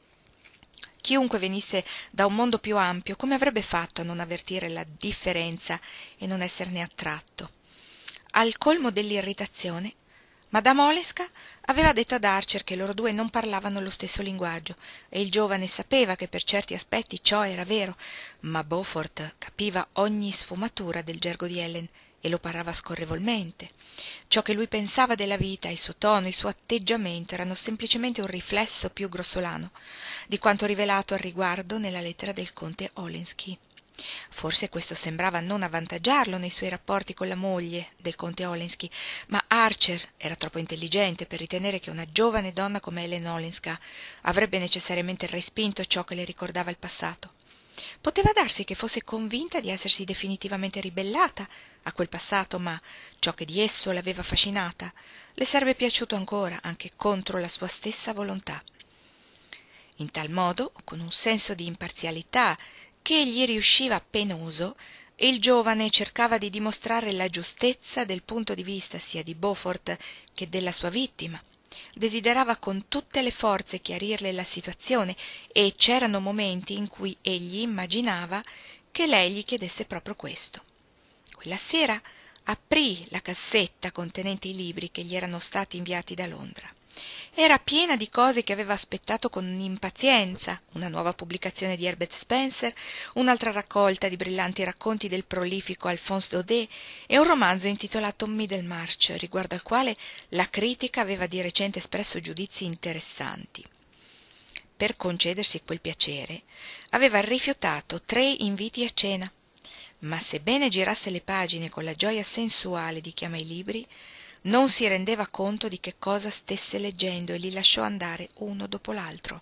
Chiunque venisse da un mondo più ampio, come avrebbe fatto a non avvertire la differenza e non esserne attratto? Al colmo dell'irritazione, madame Olenska aveva detto ad Archer che loro 2 non parlavano lo stesso linguaggio, e il giovane sapeva che per certi aspetti ciò era vero, ma Beaufort capiva ogni sfumatura del gergo di Ellen e lo parlava scorrevolmente. Ciò che lui pensava della vita, il suo tono, il suo atteggiamento erano semplicemente un riflesso più grossolano di quanto rivelato al riguardo nella lettera del conte Olenski. Forse questo sembrava non avvantaggiarlo nei suoi rapporti con la moglie del conte Olenski, ma Archer era troppo intelligente per ritenere che una giovane donna come Ellen Olenska avrebbe necessariamente respinto ciò che le ricordava il passato. Poteva darsi che fosse convinta di essersi definitivamente ribellata a quel passato, ma ciò che di esso l'aveva affascinata le sarebbe piaciuto ancora, anche contro la sua stessa volontà. In tal modo, con un senso di imparzialità che gli riusciva penoso, il giovane cercava di dimostrare la giustezza del punto di vista sia di Beaufort che della sua vittima. Desiderava con tutte le forze chiarirle la situazione e c'erano momenti in cui egli immaginava che lei gli chiedesse proprio questo. Quella sera aprì la cassetta contenente i libri che gli erano stati inviati da Londra. Era piena di cose che aveva aspettato con impazienza: una nuova pubblicazione di Herbert Spencer, un'altra raccolta di brillanti racconti del prolifico Alphonse Daudet e un romanzo intitolato Middlemarch, riguardo al quale la critica aveva di recente espresso giudizi interessanti. Per concedersi quel piacere aveva rifiutato 3 inviti a cena, ma sebbene girasse le pagine con la gioia sensuale di chi ama i libri, non si rendeva conto di che cosa stesse leggendo e li lasciò andare uno dopo l'altro.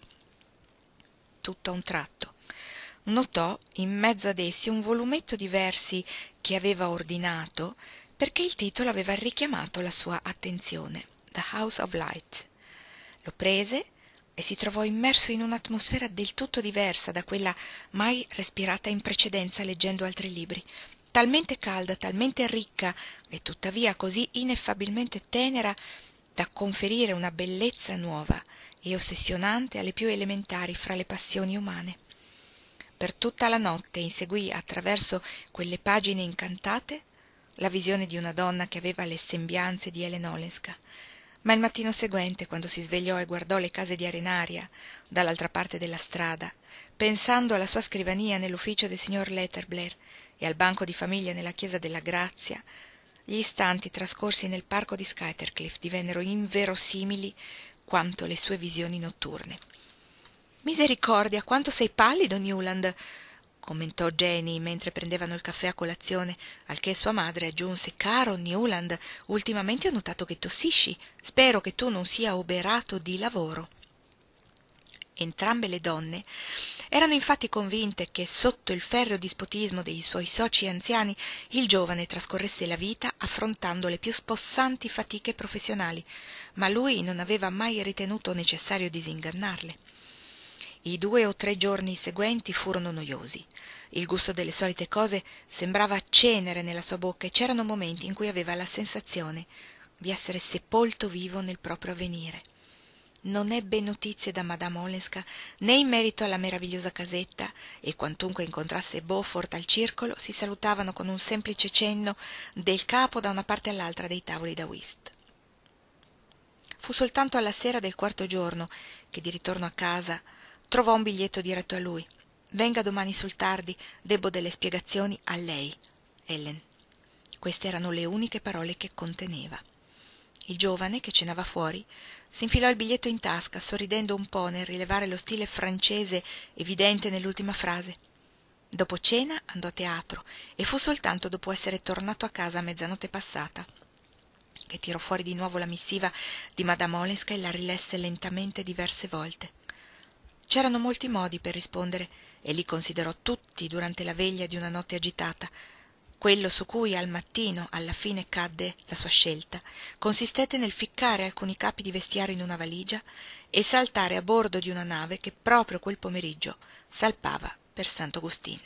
Tutto a un tratto notò in mezzo ad essi un volumetto di versi che aveva ordinato perché il titolo aveva richiamato la sua attenzione: The House of Light. Lo prese e si trovò immerso in un'atmosfera del tutto diversa da quella mai respirata in precedenza leggendo altri libri, talmente calda, talmente ricca e tuttavia così ineffabilmente tenera da conferire una bellezza nuova e ossessionante alle più elementari fra le passioni umane. Per tutta la notte inseguì attraverso quelle pagine incantate la visione di una donna che aveva le sembianze di Ellen Olenska, ma il mattino seguente, quando si svegliò e guardò le case di Arenaria dall'altra parte della strada, pensando alla sua scrivania nell'ufficio del signor Letterblair e al banco di famiglia nella chiesa della Grazia, gli istanti trascorsi nel parco di Skyttercliff divennero inverosimili quanto le sue visioni notturne. «Misericordia, quanto sei pallido, Newland!» commentò Jenny mentre prendevano il caffè a colazione, al che sua madre aggiunse: «Caro Newland, ultimamente ho notato che tossisci. Spero che tu non sia oberato di lavoro». Entrambe le donne erano infatti convinte che sotto il ferreo dispotismo dei suoi soci anziani il giovane trascorresse la vita affrontando le più spossanti fatiche professionali, ma lui non aveva mai ritenuto necessario disingannarle. I 2 o 3 giorni seguenti furono noiosi. Il gusto delle solite cose sembrava cenere nella sua bocca e c'erano momenti in cui aveva la sensazione di essere sepolto vivo nel proprio avvenire. Non ebbe notizie da Madame Olenska né in merito alla meravigliosa casetta, e quantunque incontrasse Beaufort al circolo si salutavano con un semplice cenno del capo da una parte all'altra dei tavoli da whist. Fu soltanto alla sera del 4° giorno che, di ritorno a casa, trovò un biglietto diretto a lui: «Venga domani sul tardi, debbo delle spiegazioni a lei, Ellen». Queste erano le uniche parole che conteneva. Il giovane, che cenava fuori, s'infilò il biglietto in tasca, sorridendo un po' nel rilevare lo stile francese evidente nell'ultima frase. Dopo cena andò a teatro e fu soltanto dopo essere tornato a casa a mezzanotte passata che tirò fuori di nuovo la missiva di Madame Olenska e la rilesse lentamente diverse volte. C'erano molti modi per rispondere e li considerò tutti durante la veglia di una notte agitata. Quello su cui al mattino alla fine cadde la sua scelta consistette nel ficcare alcuni capi di vestiario in una valigia e saltare a bordo di una nave che proprio quel pomeriggio salpava per Sant'Augustin.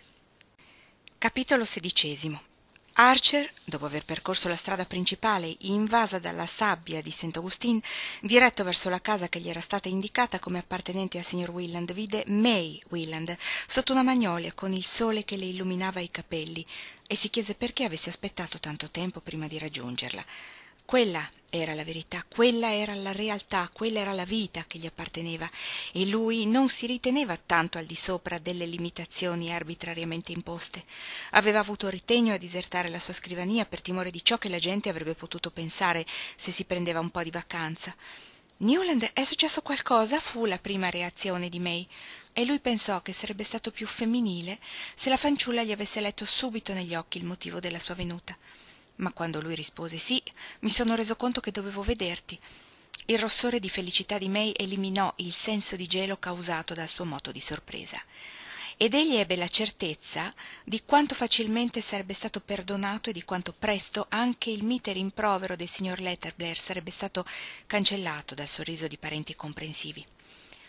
Capitolo 16. Archer, dopo aver percorso la strada principale invasa dalla sabbia di Sant'Augustin, diretto verso la casa che gli era stata indicata come appartenente al signor Willand, vide May Willand sotto una magnolia con il sole che le illuminava i capelli e si chiese perché avesse aspettato tanto tempo prima di raggiungerla. Quella era la verità, quella era la realtà, quella era la vita che gli apparteneva, e lui non si riteneva tanto al di sopra delle limitazioni arbitrariamente imposte. Aveva avuto ritegno a disertare la sua scrivania per timore di ciò che la gente avrebbe potuto pensare se si prendeva un po' di vacanza. «Newland, è successo qualcosa?» fu la prima reazione di May, e lui pensò che sarebbe stato più femminile se la fanciulla gli avesse letto subito negli occhi il motivo della sua venuta. Ma quando lui rispose «Sì, mi sono reso conto che dovevo vederti», il rossore di felicità di May eliminò il senso di gelo causato dal suo moto di sorpresa, ed egli ebbe la certezza di quanto facilmente sarebbe stato perdonato e di quanto presto anche il mite rimprovero del signor Letterblair sarebbe stato cancellato dal sorriso di parenti comprensivi.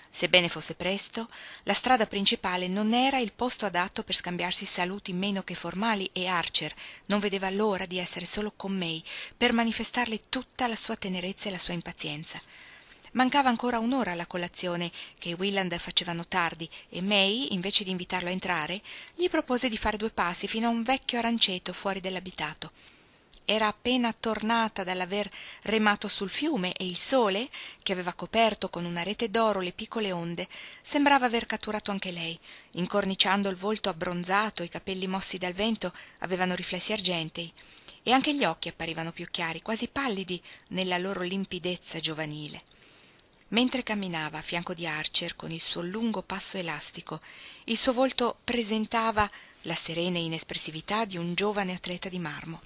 Sebbene fosse presto, la strada principale non era il posto adatto per scambiarsi saluti meno che formali e Archer non vedeva l'ora di essere solo con May per manifestarle tutta la sua tenerezza e la sua impazienza. Mancava ancora un'ora alla colazione, che i Willand facevano tardi, e May, invece di invitarlo a entrare, gli propose di fare 2 passi fino a un vecchio aranceto fuori dell'abitato. Era appena tornata dall'aver remato sul fiume e il sole, che aveva coperto con una rete d'oro le piccole onde, sembrava aver catturato anche lei. Incorniciando il volto abbronzato, i capelli mossi dal vento avevano riflessi argentei, e anche gli occhi apparivano più chiari, quasi pallidi nella loro limpidezza giovanile. Mentre camminava a fianco di Archer con il suo lungo passo elastico, il suo volto presentava la serena inespressività di un giovane atleta di marmo.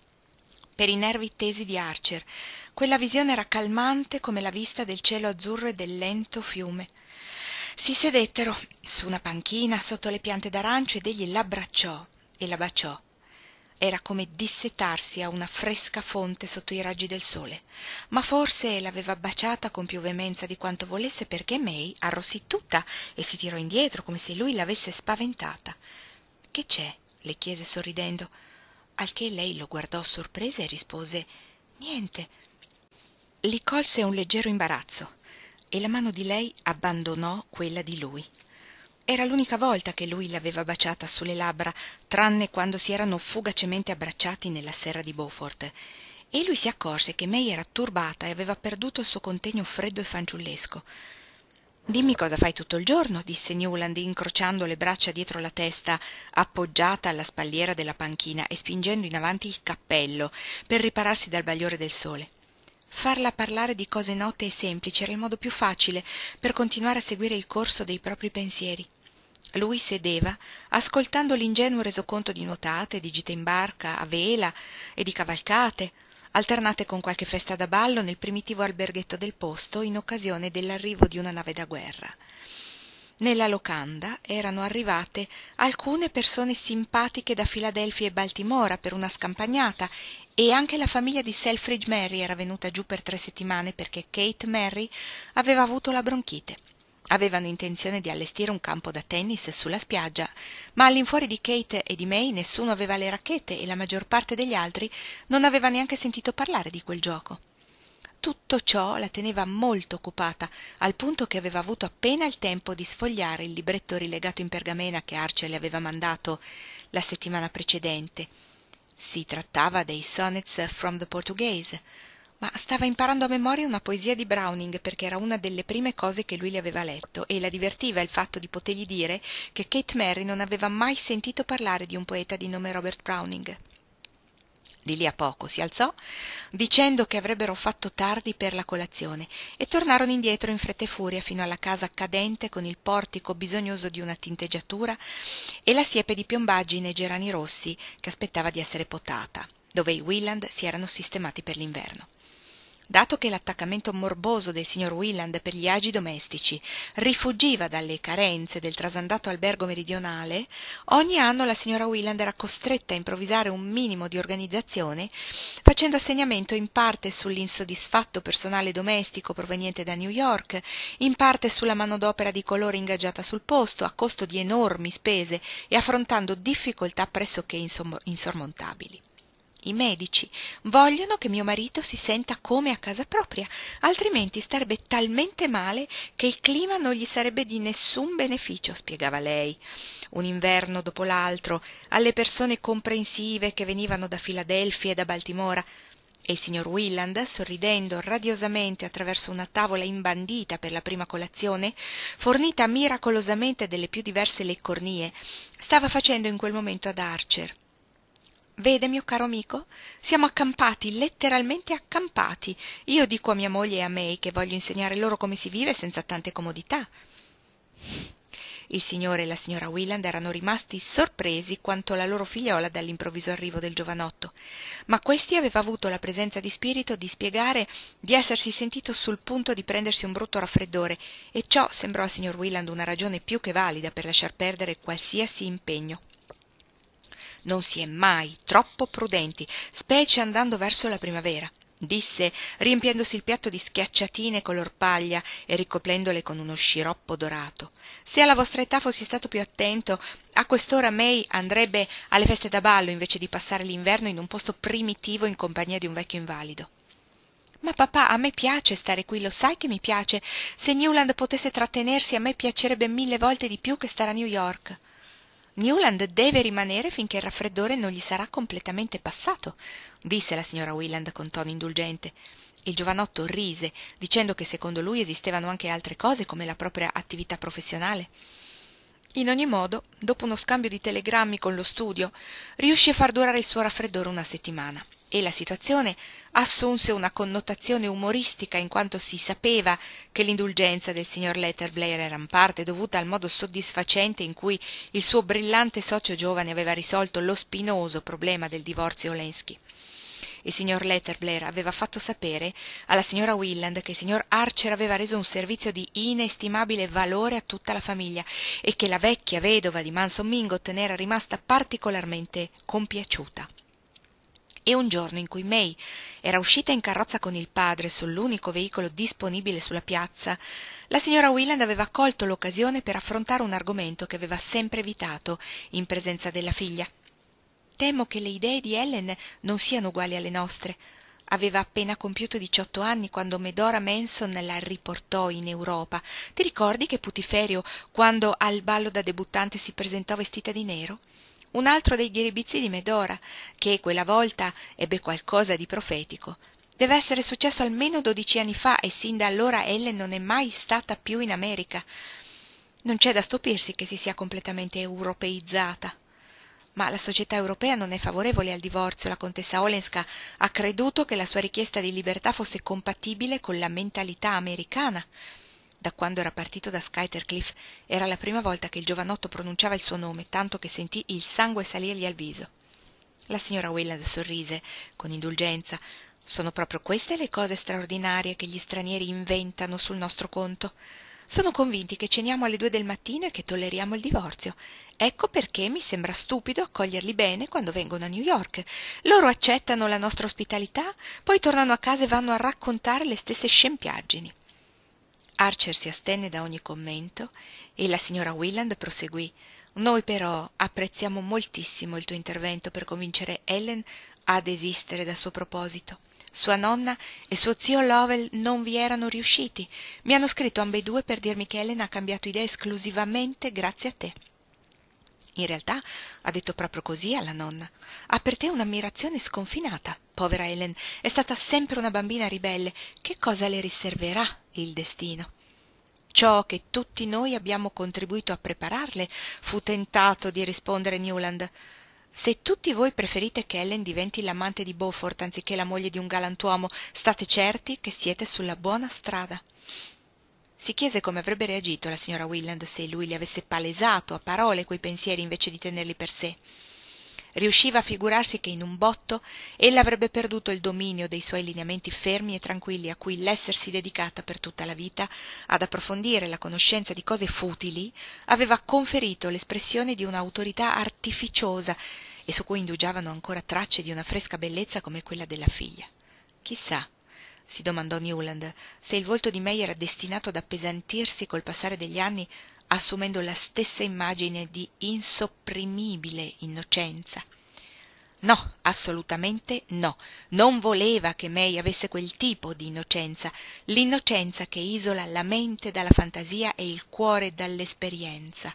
Per i nervi tesi di Archer quella visione era calmante come la vista del cielo azzurro e del lento fiume. Si sedettero su una panchina sotto le piante d'arancio ed egli l'abbracciò e la baciò. Era come dissetarsi a una fresca fonte sotto i raggi del sole, ma forse l'aveva baciata con più veemenza di quanto volesse, perché May arrossì tutta e si tirò indietro come se lui l'avesse spaventata. «Che c'è?» le chiese sorridendo, al che lei lo guardò sorpresa e rispose «Niente». Li colse un leggero imbarazzo e la mano di lei abbandonò quella di lui. Era l'unica volta che lui l'aveva baciata sulle labbra, tranne quando si erano fugacemente abbracciati nella serra di Beaufort, e lui si accorse che May era turbata e aveva perduto il suo contegno freddo e fanciullesco. «Dimmi cosa fai tutto il giorno», disse Newland, incrociando le braccia dietro la testa, appoggiata alla spalliera della panchina e spingendo in avanti il cappello per ripararsi dal bagliore del sole. Farla parlare di cose note e semplici era il modo più facile per continuare a seguire il corso dei propri pensieri. Lui sedeva, ascoltando l'ingenuo resoconto di nuotate, di gite in barca, a vela e di cavalcate, alternate con qualche festa da ballo nel primitivo alberghetto del posto in occasione dell'arrivo di una nave da guerra. Nella locanda erano arrivate alcune persone simpatiche da Filadelfia e Baltimora per una scampagnata, e anche la famiglia di Selfridge Merry era venuta giù per 3 settimane perché Kate Merry aveva avuto la bronchite. Avevano intenzione di allestire un campo da tennis sulla spiaggia, ma all'infuori di Kate e di May nessuno aveva le racchette e la maggior parte degli altri non aveva neanche sentito parlare di quel gioco. Tutto ciò la teneva molto occupata, al punto che aveva avuto appena il tempo di sfogliare il libretto rilegato in pergamena che Archer le aveva mandato la settimana precedente. Si trattava dei Sonnets from the Portuguese, ma stava imparando a memoria una poesia di Browning perché era una delle prime cose che lui le aveva letto, e la divertiva il fatto di potergli dire che Kate Merry non aveva mai sentito parlare di un poeta di nome Robert Browning. Di lì a poco si alzò, dicendo che avrebbero fatto tardi per la colazione, e tornarono indietro in fretta e furia fino alla casa cadente con il portico bisognoso di una tinteggiatura e la siepe di piombaggi nei gerani rossi che aspettava di essere potata, dove i Willand si erano sistemati per l'inverno. Dato che l'attaccamento morboso del signor Willand per gli agi domestici rifuggiva dalle carenze del trasandato albergo meridionale, ogni anno la signora Willand era costretta a improvvisare un minimo di organizzazione, facendo assegnamento in parte sull'insoddisfatto personale domestico proveniente da New York, in parte sulla manodopera di colore ingaggiata sul posto, a costo di enormi spese e affrontando difficoltà pressoché insormontabili. I medici vogliono che mio marito si senta come a casa propria, altrimenti starebbe talmente male che il clima non gli sarebbe di nessun beneficio, spiegava lei, un inverno dopo l'altro, alle persone comprensive che venivano da Filadelfia e da Baltimora. E il signor Willand, sorridendo radiosamente attraverso una tavola imbandita per la prima colazione, fornita miracolosamente delle più diverse leccornie, stava facendo in quel momento ad Archer: «Vede, mio caro amico, siamo accampati, letteralmente accampati. Io dico a mia moglie e a May che voglio insegnare loro come si vive senza tante comodità». Il signore e la signora Willand erano rimasti sorpresi quanto la loro figliola dall'improvviso arrivo del giovanotto, ma questi aveva avuto la presenza di spirito di spiegare di essersi sentito sul punto di prendersi un brutto raffreddore, e ciò sembrò al signor Willand una ragione più che valida per lasciar perdere qualsiasi impegno. Non si è mai troppo prudenti, specie andando verso la primavera. disse, riempiendosi il piatto di schiacciatine color paglia e ricoprendole con uno sciroppo dorato. Se alla vostra età fossi stato più attento, a quest'ora May andrebbe alle feste da ballo invece di passare l'inverno in un posto primitivo in compagnia di un vecchio invalido. Ma papà, a me piace stare qui, lo sai che mi piace. Se Newland potesse trattenersi, a me piacerebbe 1000 volte di più che stare a New York. Newland deve rimanere finché il raffreddore non gli sarà completamente passato, disse la signora Wheeland con tono indulgente. Il giovanotto rise, dicendo che secondo lui esistevano anche altre cose come la propria attività professionale. In ogni modo, dopo uno scambio di telegrammi con lo studio, riuscì a far durare il suo raffreddore una settimana e la situazione assunse una connotazione umoristica in quanto si sapeva che l'indulgenza del signor Letterblair era in parte dovuta al modo soddisfacente in cui il suo brillante socio giovane aveva risolto lo spinoso problema del divorzio Olenski. Il signor Letterblair aveva fatto sapere alla signora Wheeland che il signor Archer aveva reso un servizio di inestimabile valore a tutta la famiglia e che la vecchia vedova di Manson Mingot ne era rimasta particolarmente compiaciuta. E un giorno in cui May era uscita in carrozza con il padre sull'unico veicolo disponibile sulla piazza, la signora Wheeland aveva colto l'occasione per affrontare un argomento che aveva sempre evitato in presenza della figlia. Temo che le idee di Ellen non siano uguali alle nostre. Aveva appena compiuto 18 anni quando Medora Manson la riportò in Europa. Ti ricordi che putiferio quando al ballo da debuttante si presentò vestita di nero? Un altro dei ghiribizzi di Medora, che quella volta ebbe qualcosa di profetico. Deve essere successo almeno 12 anni fa e sin da allora Ellen non è mai stata più in America. Non c'è da stupirsi che si sia completamente europeizzata. Ma la società europea non è favorevole al divorzio. La contessa Olenska ha creduto che la sua richiesta di libertà fosse compatibile con la mentalità americana. Da quando era partito da Skytercliff era la prima volta che il giovanotto pronunciava il suo nome, tanto che sentì il sangue salirgli al viso. La signora Wheeland sorrise con indulgenza. Sono proprio queste le cose straordinarie che gli stranieri inventano sul nostro conto. Sono convinti che ceniamo alle 2 del mattino e che tolleriamo il divorzio. Ecco perché mi sembra stupido accoglierli bene quando vengono a New York. Loro accettano la nostra ospitalità, poi tornano a casa e vanno a raccontare le stesse scempiaggini. Archer si astenne da ogni commento e la signora Wheeland proseguì. Noi però apprezziamo moltissimo il tuo intervento per convincere Ellen a desistere dal suo proposito. Sua nonna e suo zio Lovell non vi erano riusciti. Mi hanno scritto ambedue per dirmi che Ellen ha cambiato idea esclusivamente grazie a te. In realtà ha detto proprio così alla nonna. Ha per te un'ammirazione sconfinata. Povera Ellen, è stata sempre una bambina ribelle. Che cosa le riserverà il destino? Ciò che tutti noi abbiamo contribuito a prepararle, fu tentato di rispondere Newland. Se tutti voi preferite che Ellen diventi l'amante di Beaufort anziché la moglie di un galantuomo, state certi che siete sulla buona strada. Si chiese come avrebbe reagito la signora Wheeland se lui le avesse palesato a parole quei pensieri invece di tenerli per sé. Riusciva a figurarsi che in un botto ella avrebbe perduto il dominio dei suoi lineamenti fermi e tranquilli a cui l'essersi dedicata per tutta la vita ad approfondire la conoscenza di cose futili aveva conferito l'espressione di un'autorità artificiosa e su cui indugiavano ancora tracce di una fresca bellezza come quella della figlia. Chissà, si domandò Newland, se il volto di May era destinato ad appesantirsi col passare degli anni assumendo la stessa immagine di insopprimibile innocenza. No, assolutamente no. Non voleva che May avesse quel tipo di innocenza, l'innocenza che isola la mente dalla fantasia e il cuore dall'esperienza.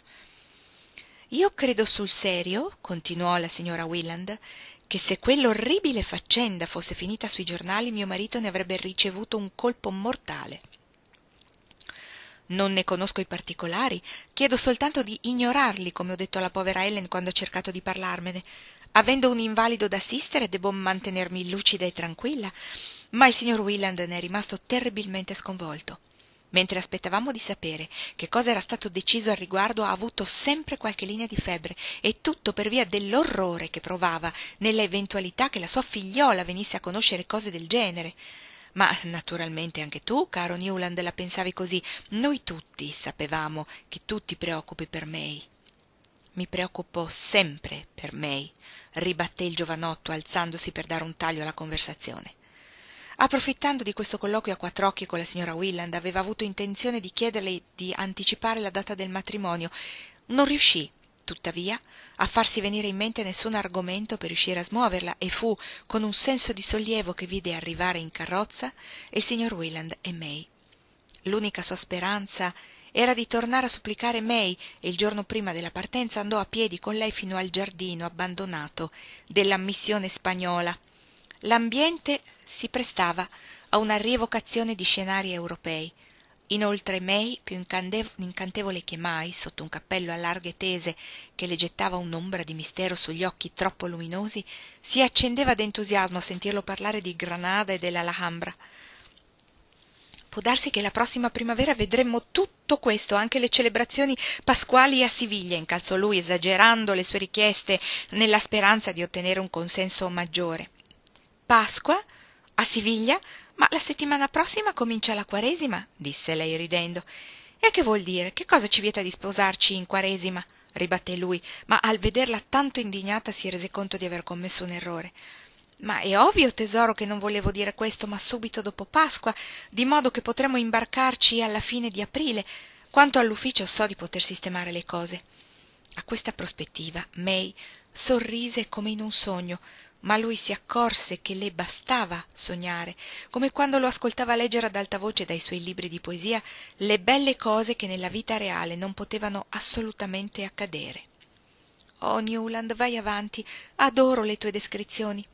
Io credo sul serio, continuò la signora Wheeland, che se quell'orribile faccenda fosse finita sui giornali mio marito ne avrebbe ricevuto un colpo mortale. Non ne conosco i particolari, chiedo soltanto di ignorarli, come ho detto alla povera Ellen quando ho cercato di parlarmene. Avendo un invalido da assistere, debbo mantenermi lucida e tranquilla, ma il signor Wheeland ne è rimasto terribilmente sconvolto. Mentre aspettavamo di sapere che cosa era stato deciso al riguardo, ha avuto sempre qualche linea di febbre, e tutto per via dell'orrore che provava nella eventualità che la sua figliola venisse a conoscere cose del genere. Ma naturalmente anche tu, caro Newland, la pensavi così. Noi tutti sapevamo che tu ti preoccupi per May. Mi preoccupo sempre per May, ribatté il giovanotto alzandosi per dare un taglio alla conversazione. Approfittando di questo colloquio a quattr'occhi con la signora Willand, aveva avuto intenzione di chiederle di anticipare la data del matrimonio. Non riuscì, tuttavia, a farsi venire in mente nessun argomento per riuscire a smuoverla, e fu con un senso di sollievo che vide arrivare in carrozza il signor Willand e May. L'unica sua speranza era di tornare a supplicare May, e il giorno prima della partenza andò a piedi con lei fino al giardino abbandonato della missione spagnola. L'ambiente si prestava a una rievocazione di scenari europei. Inoltre May, più incantevole che mai, sotto un cappello a larghe tese che le gettava un'ombra di mistero sugli occhi troppo luminosi, si accendeva d'entusiasmo a sentirlo parlare di Granada e dell'Alhambra. Può darsi che la prossima primavera vedremmo tutto questo, anche le celebrazioni pasquali a Siviglia, incalzò lui, esagerando le sue richieste nella speranza di ottenere un consenso maggiore. Pasqua? A Siviglia? Ma la settimana prossima comincia la Quaresima, disse lei ridendo. E che vuol dire? Che cosa ci vieta di sposarci in Quaresima? Ribatté lui, ma al vederla tanto indignata si rese conto di aver commesso un errore. Ma è ovvio, tesoro, che non volevo dire questo, ma subito dopo Pasqua, di modo che potremo imbarcarci alla fine di aprile. Quanto all'ufficio so di poter sistemare le cose. A questa prospettiva May sorrise come in un sogno, ma lui si accorse che le bastava sognare, come quando lo ascoltava leggere ad alta voce dai suoi libri di poesia le belle cose che nella vita reale non potevano assolutamente accadere. Oh, Newland, vai avanti, adoro le tue descrizioni.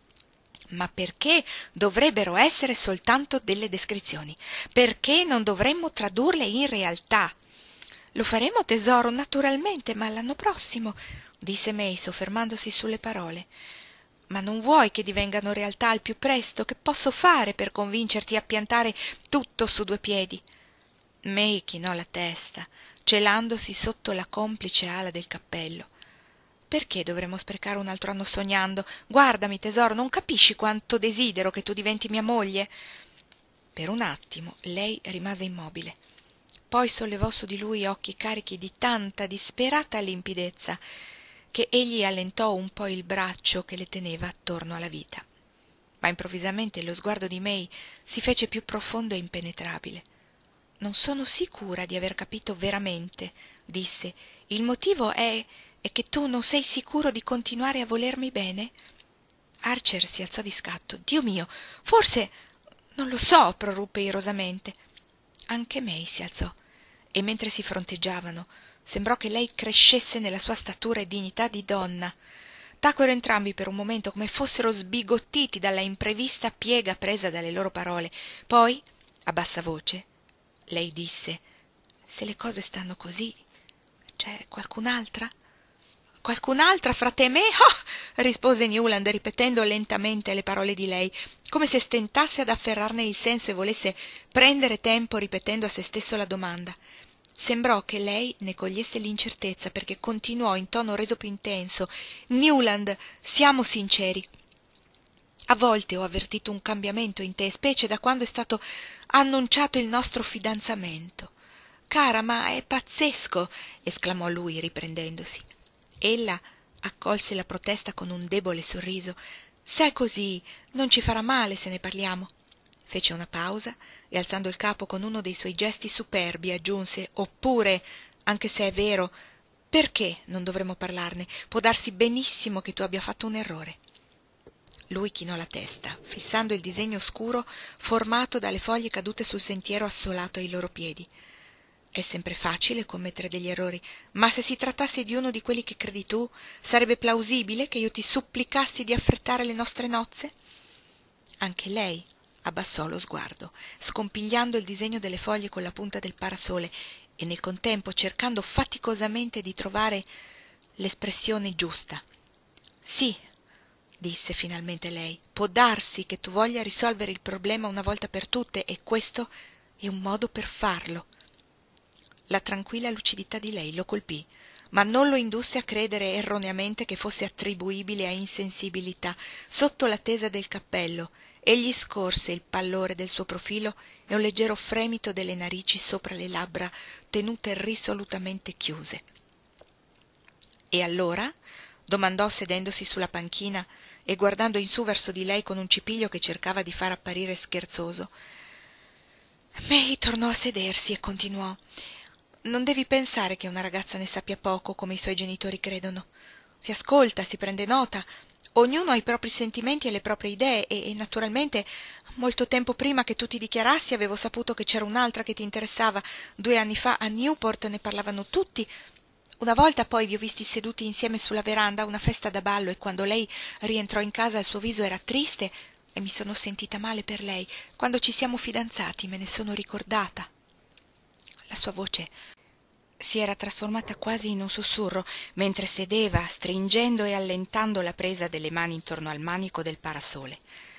Ma perché dovrebbero essere soltanto delle descrizioni? Perché non dovremmo tradurle in realtà? Lo faremo, tesoro, naturalmente, ma l'anno prossimo, disse May, soffermandosi sulle parole. Ma non vuoi che divengano realtà al più presto? Che posso fare per convincerti a piantare tutto su due piedi? May chinò la testa, celandosi sotto la complice ala del cappello. Perché dovremmo sprecare un altro anno sognando? Guardami, tesoro, non capisci quanto desidero che tu diventi mia moglie? Per un attimo lei rimase immobile. Poi sollevò su di lui occhi carichi di tanta disperata limpidezza che egli allentò un po' il braccio che le teneva attorno alla vita. Ma improvvisamente lo sguardo di May si fece più profondo e impenetrabile. Non sono sicura di aver capito veramente, disse. Il motivo è che tu non sei sicuro di continuare a volermi bene? Archer si alzò di scatto. Dio mio, forse non lo so, proruppe irosamente. Anche May si alzò, e mentre si fronteggiavano sembrò che lei crescesse nella sua statura e dignità di donna. Tacquero entrambi per un momento, come fossero sbigottiti dalla imprevista piega presa dalle loro parole. Poi, a bassa voce, lei disse: se le cose stanno così, c'è qualcun'altra? Qualcun'altra fra te e me? Oh! Rispose Newland, ripetendo lentamente le parole di lei, come se stentasse ad afferrarne il senso e volesse prendere tempo ripetendo a se stesso la domanda. Sembrò che lei ne cogliesse l'incertezza, perché continuò in tono reso più intenso: Newland, siamo sinceri. A volte ho avvertito un cambiamento in te, specie da quando è stato annunciato il nostro fidanzamento. Cara, ma è pazzesco! Esclamò lui, riprendendosi. Ella accolse la protesta con un debole sorriso. Se è così, non ci farà male se ne parliamo. Fece una pausa e, alzando il capo con uno dei suoi gesti superbi, aggiunse: oppure, anche se è vero, perché non dovremmo parlarne? Può darsi benissimo che tu abbia fatto un errore. Lui chinò la testa, fissando il disegno scuro formato dalle foglie cadute sul sentiero assolato ai loro piedi. È sempre facile commettere degli errori, ma se si trattasse di uno di quelli che credi tu, sarebbe plausibile che io ti supplicassi di affrettare le nostre nozze? Anche lei abbassò lo sguardo, scompigliando il disegno delle foglie con la punta del parasole e nel contempo cercando faticosamente di trovare l'espressione giusta. Sì, disse finalmente lei, può darsi che tu voglia risolvere il problema una volta per tutte, e questo è un modo per farlo. La tranquilla lucidità di lei lo colpì, ma non lo indusse a credere erroneamente che fosse attribuibile a insensibilità. Sotto la tesa del cappello egli scorse il pallore del suo profilo e un leggero fremito delle narici sopra le labbra tenute risolutamente chiuse. E allora? Domandò sedendosi sulla panchina e guardando in su verso di lei con un cipiglio che cercava di far apparire scherzoso. May tornò a sedersi e continuò: «Non devi pensare che una ragazza ne sappia poco, come i suoi genitori credono. Si ascolta, si prende nota, ognuno ha i propri sentimenti e le proprie idee e naturalmente molto tempo prima che tu ti dichiarassi avevo saputo che c'era un'altra che ti interessava. 2 anni fa a Newport ne parlavano tutti. Una volta poi vi ho visti seduti insieme sulla veranda a una festa da ballo e quando lei rientrò in casa il suo viso era triste e mi sono sentita male per lei. Quando ci siamo fidanzati me ne sono ricordata». La sua voce si era trasformata quasi in un sussurro mentre sedeva, stringendo e allentando la presa delle mani intorno al manico del parasole.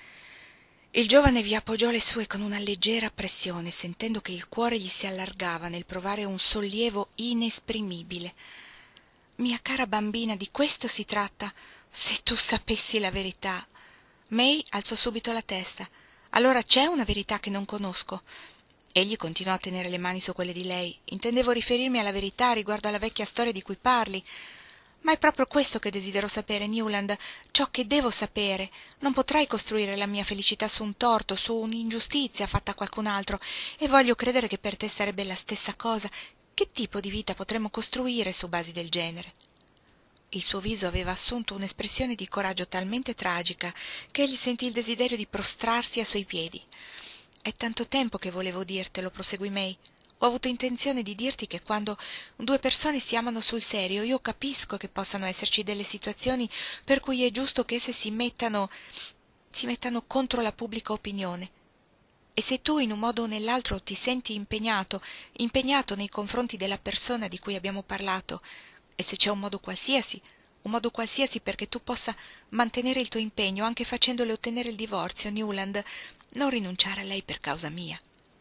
Il giovane vi appoggiò le sue con una leggera pressione, sentendo che il cuore gli si allargava nel provare un sollievo inesprimibile. «Mia cara bambina, di questo si tratta. Se tu sapessi la verità!» May alzò subito la testa. «Allora c'è una verità che non conosco?» Egli continuò a tenere le mani su quelle di lei. «Intendevo riferirmi alla verità riguardo alla vecchia storia di cui parli. Ma è proprio questo che desidero sapere, Newland, ciò che devo sapere. Non potrai costruire la mia felicità su un torto, su un'ingiustizia fatta a qualcun altro, e voglio credere che per te sarebbe la stessa cosa. Che tipo di vita potremmo costruire su basi del genere?» Il suo viso aveva assunto un'espressione di coraggio talmente tragica che egli sentì il desiderio di prostrarsi ai suoi piedi. «È tanto tempo che volevo dirtelo», proseguì May. «Ho avuto intenzione di dirti che quando 2 persone si amano sul serio io capisco che possano esserci delle situazioni per cui è giusto che esse si mettano contro la pubblica opinione. E se tu in un modo o nell'altro ti senti impegnato nei confronti della persona di cui abbiamo parlato, e se c'è un modo qualsiasi perché tu possa mantenere il tuo impegno anche facendole ottenere il divorzio, Newland, non rinunciare a lei per causa mia».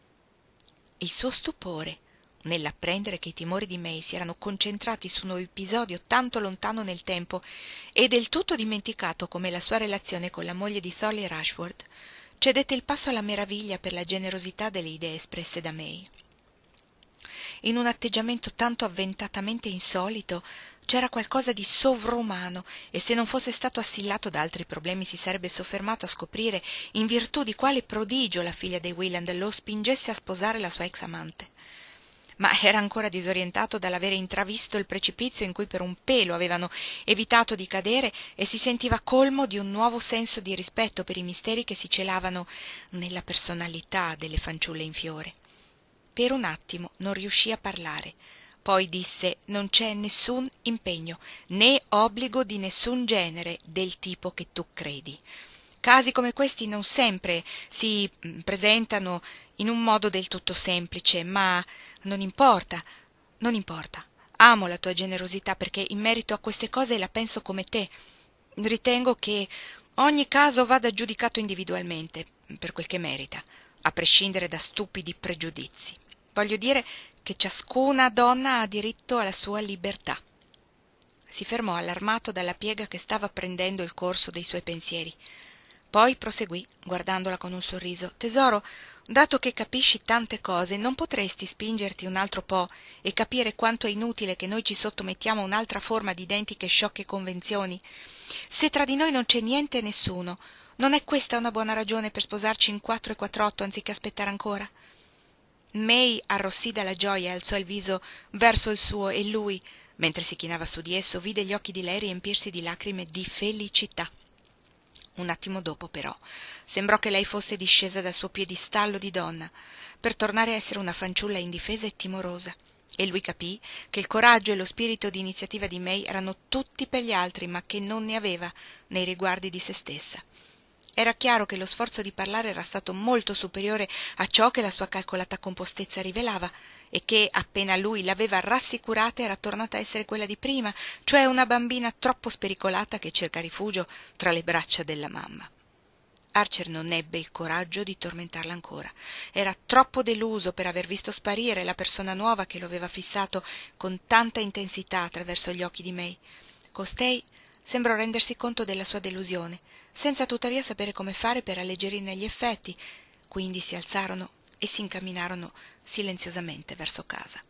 Il suo stupore nell'apprendere che i timori di May si erano concentrati su un episodio tanto lontano nel tempo e del tutto dimenticato come la sua relazione con la moglie di Thorley Rushworth cedette il passo alla meraviglia per la generosità delle idee espresse da May. In un atteggiamento tanto avventatamente insolito c'era qualcosa di sovrumano e se non fosse stato assillato da altri problemi si sarebbe soffermato a scoprire in virtù di quale prodigio la figlia dei Wieland lo spingesse a sposare la sua ex amante. Ma era ancora disorientato dall'avere intravisto il precipizio in cui per un pelo avevano evitato di cadere e si sentiva colmo di un nuovo senso di rispetto per i misteri che si celavano nella personalità delle fanciulle in fiore. Per un attimo non riuscì a parlare. Poi disse: «Non c'è nessun impegno, né obbligo di nessun genere del tipo che tu credi. Casi come questi non sempre si presentano in un modo del tutto semplice, ma non importa, non importa. Amo la tua generosità perché in merito a queste cose la penso come te. Ritengo che ogni caso vada giudicato individualmente, per quel che merita, a prescindere da stupidi pregiudizi. Voglio dire che ciascuna donna ha diritto alla sua libertà». Si fermò allarmato dalla piega che stava prendendo il corso dei suoi pensieri. Poi proseguì, guardandola con un sorriso: «Tesoro, dato che capisci tante cose, non potresti spingerti un altro po' e capire quanto è inutile che noi ci sottomettiamo a un'altra forma di identiche sciocche convenzioni? Se tra di noi non c'è niente e nessuno, non è questa una buona ragione per sposarci in 4 e 48 anziché aspettare ancora?» May arrossì dalla gioia e alzò il viso verso il suo e lui, mentre si chinava su di esso, vide gli occhi di lei riempirsi di lacrime di felicità. Un attimo dopo, però, sembrò che lei fosse discesa dal suo piedistallo di donna per tornare a essere una fanciulla indifesa e timorosa, e lui capì che il coraggio e lo spirito di iniziativa di May erano tutti per gli altri, ma che non ne aveva nei riguardi di se stessa. Era chiaro che lo sforzo di parlare era stato molto superiore a ciò che la sua calcolata compostezza rivelava e che, appena lui l'aveva rassicurata, era tornata a essere quella di prima, cioè una bambina troppo spericolata che cerca rifugio tra le braccia della mamma. Archer non ebbe il coraggio di tormentarla ancora. Era troppo deluso per aver visto sparire la persona nuova che lo aveva fissato con tanta intensità attraverso gli occhi di May. Costei sembrò rendersi conto della sua delusione, senza tuttavia sapere come fare per alleggerirne gli effetti, quindi si alzarono e si incamminarono silenziosamente verso casa.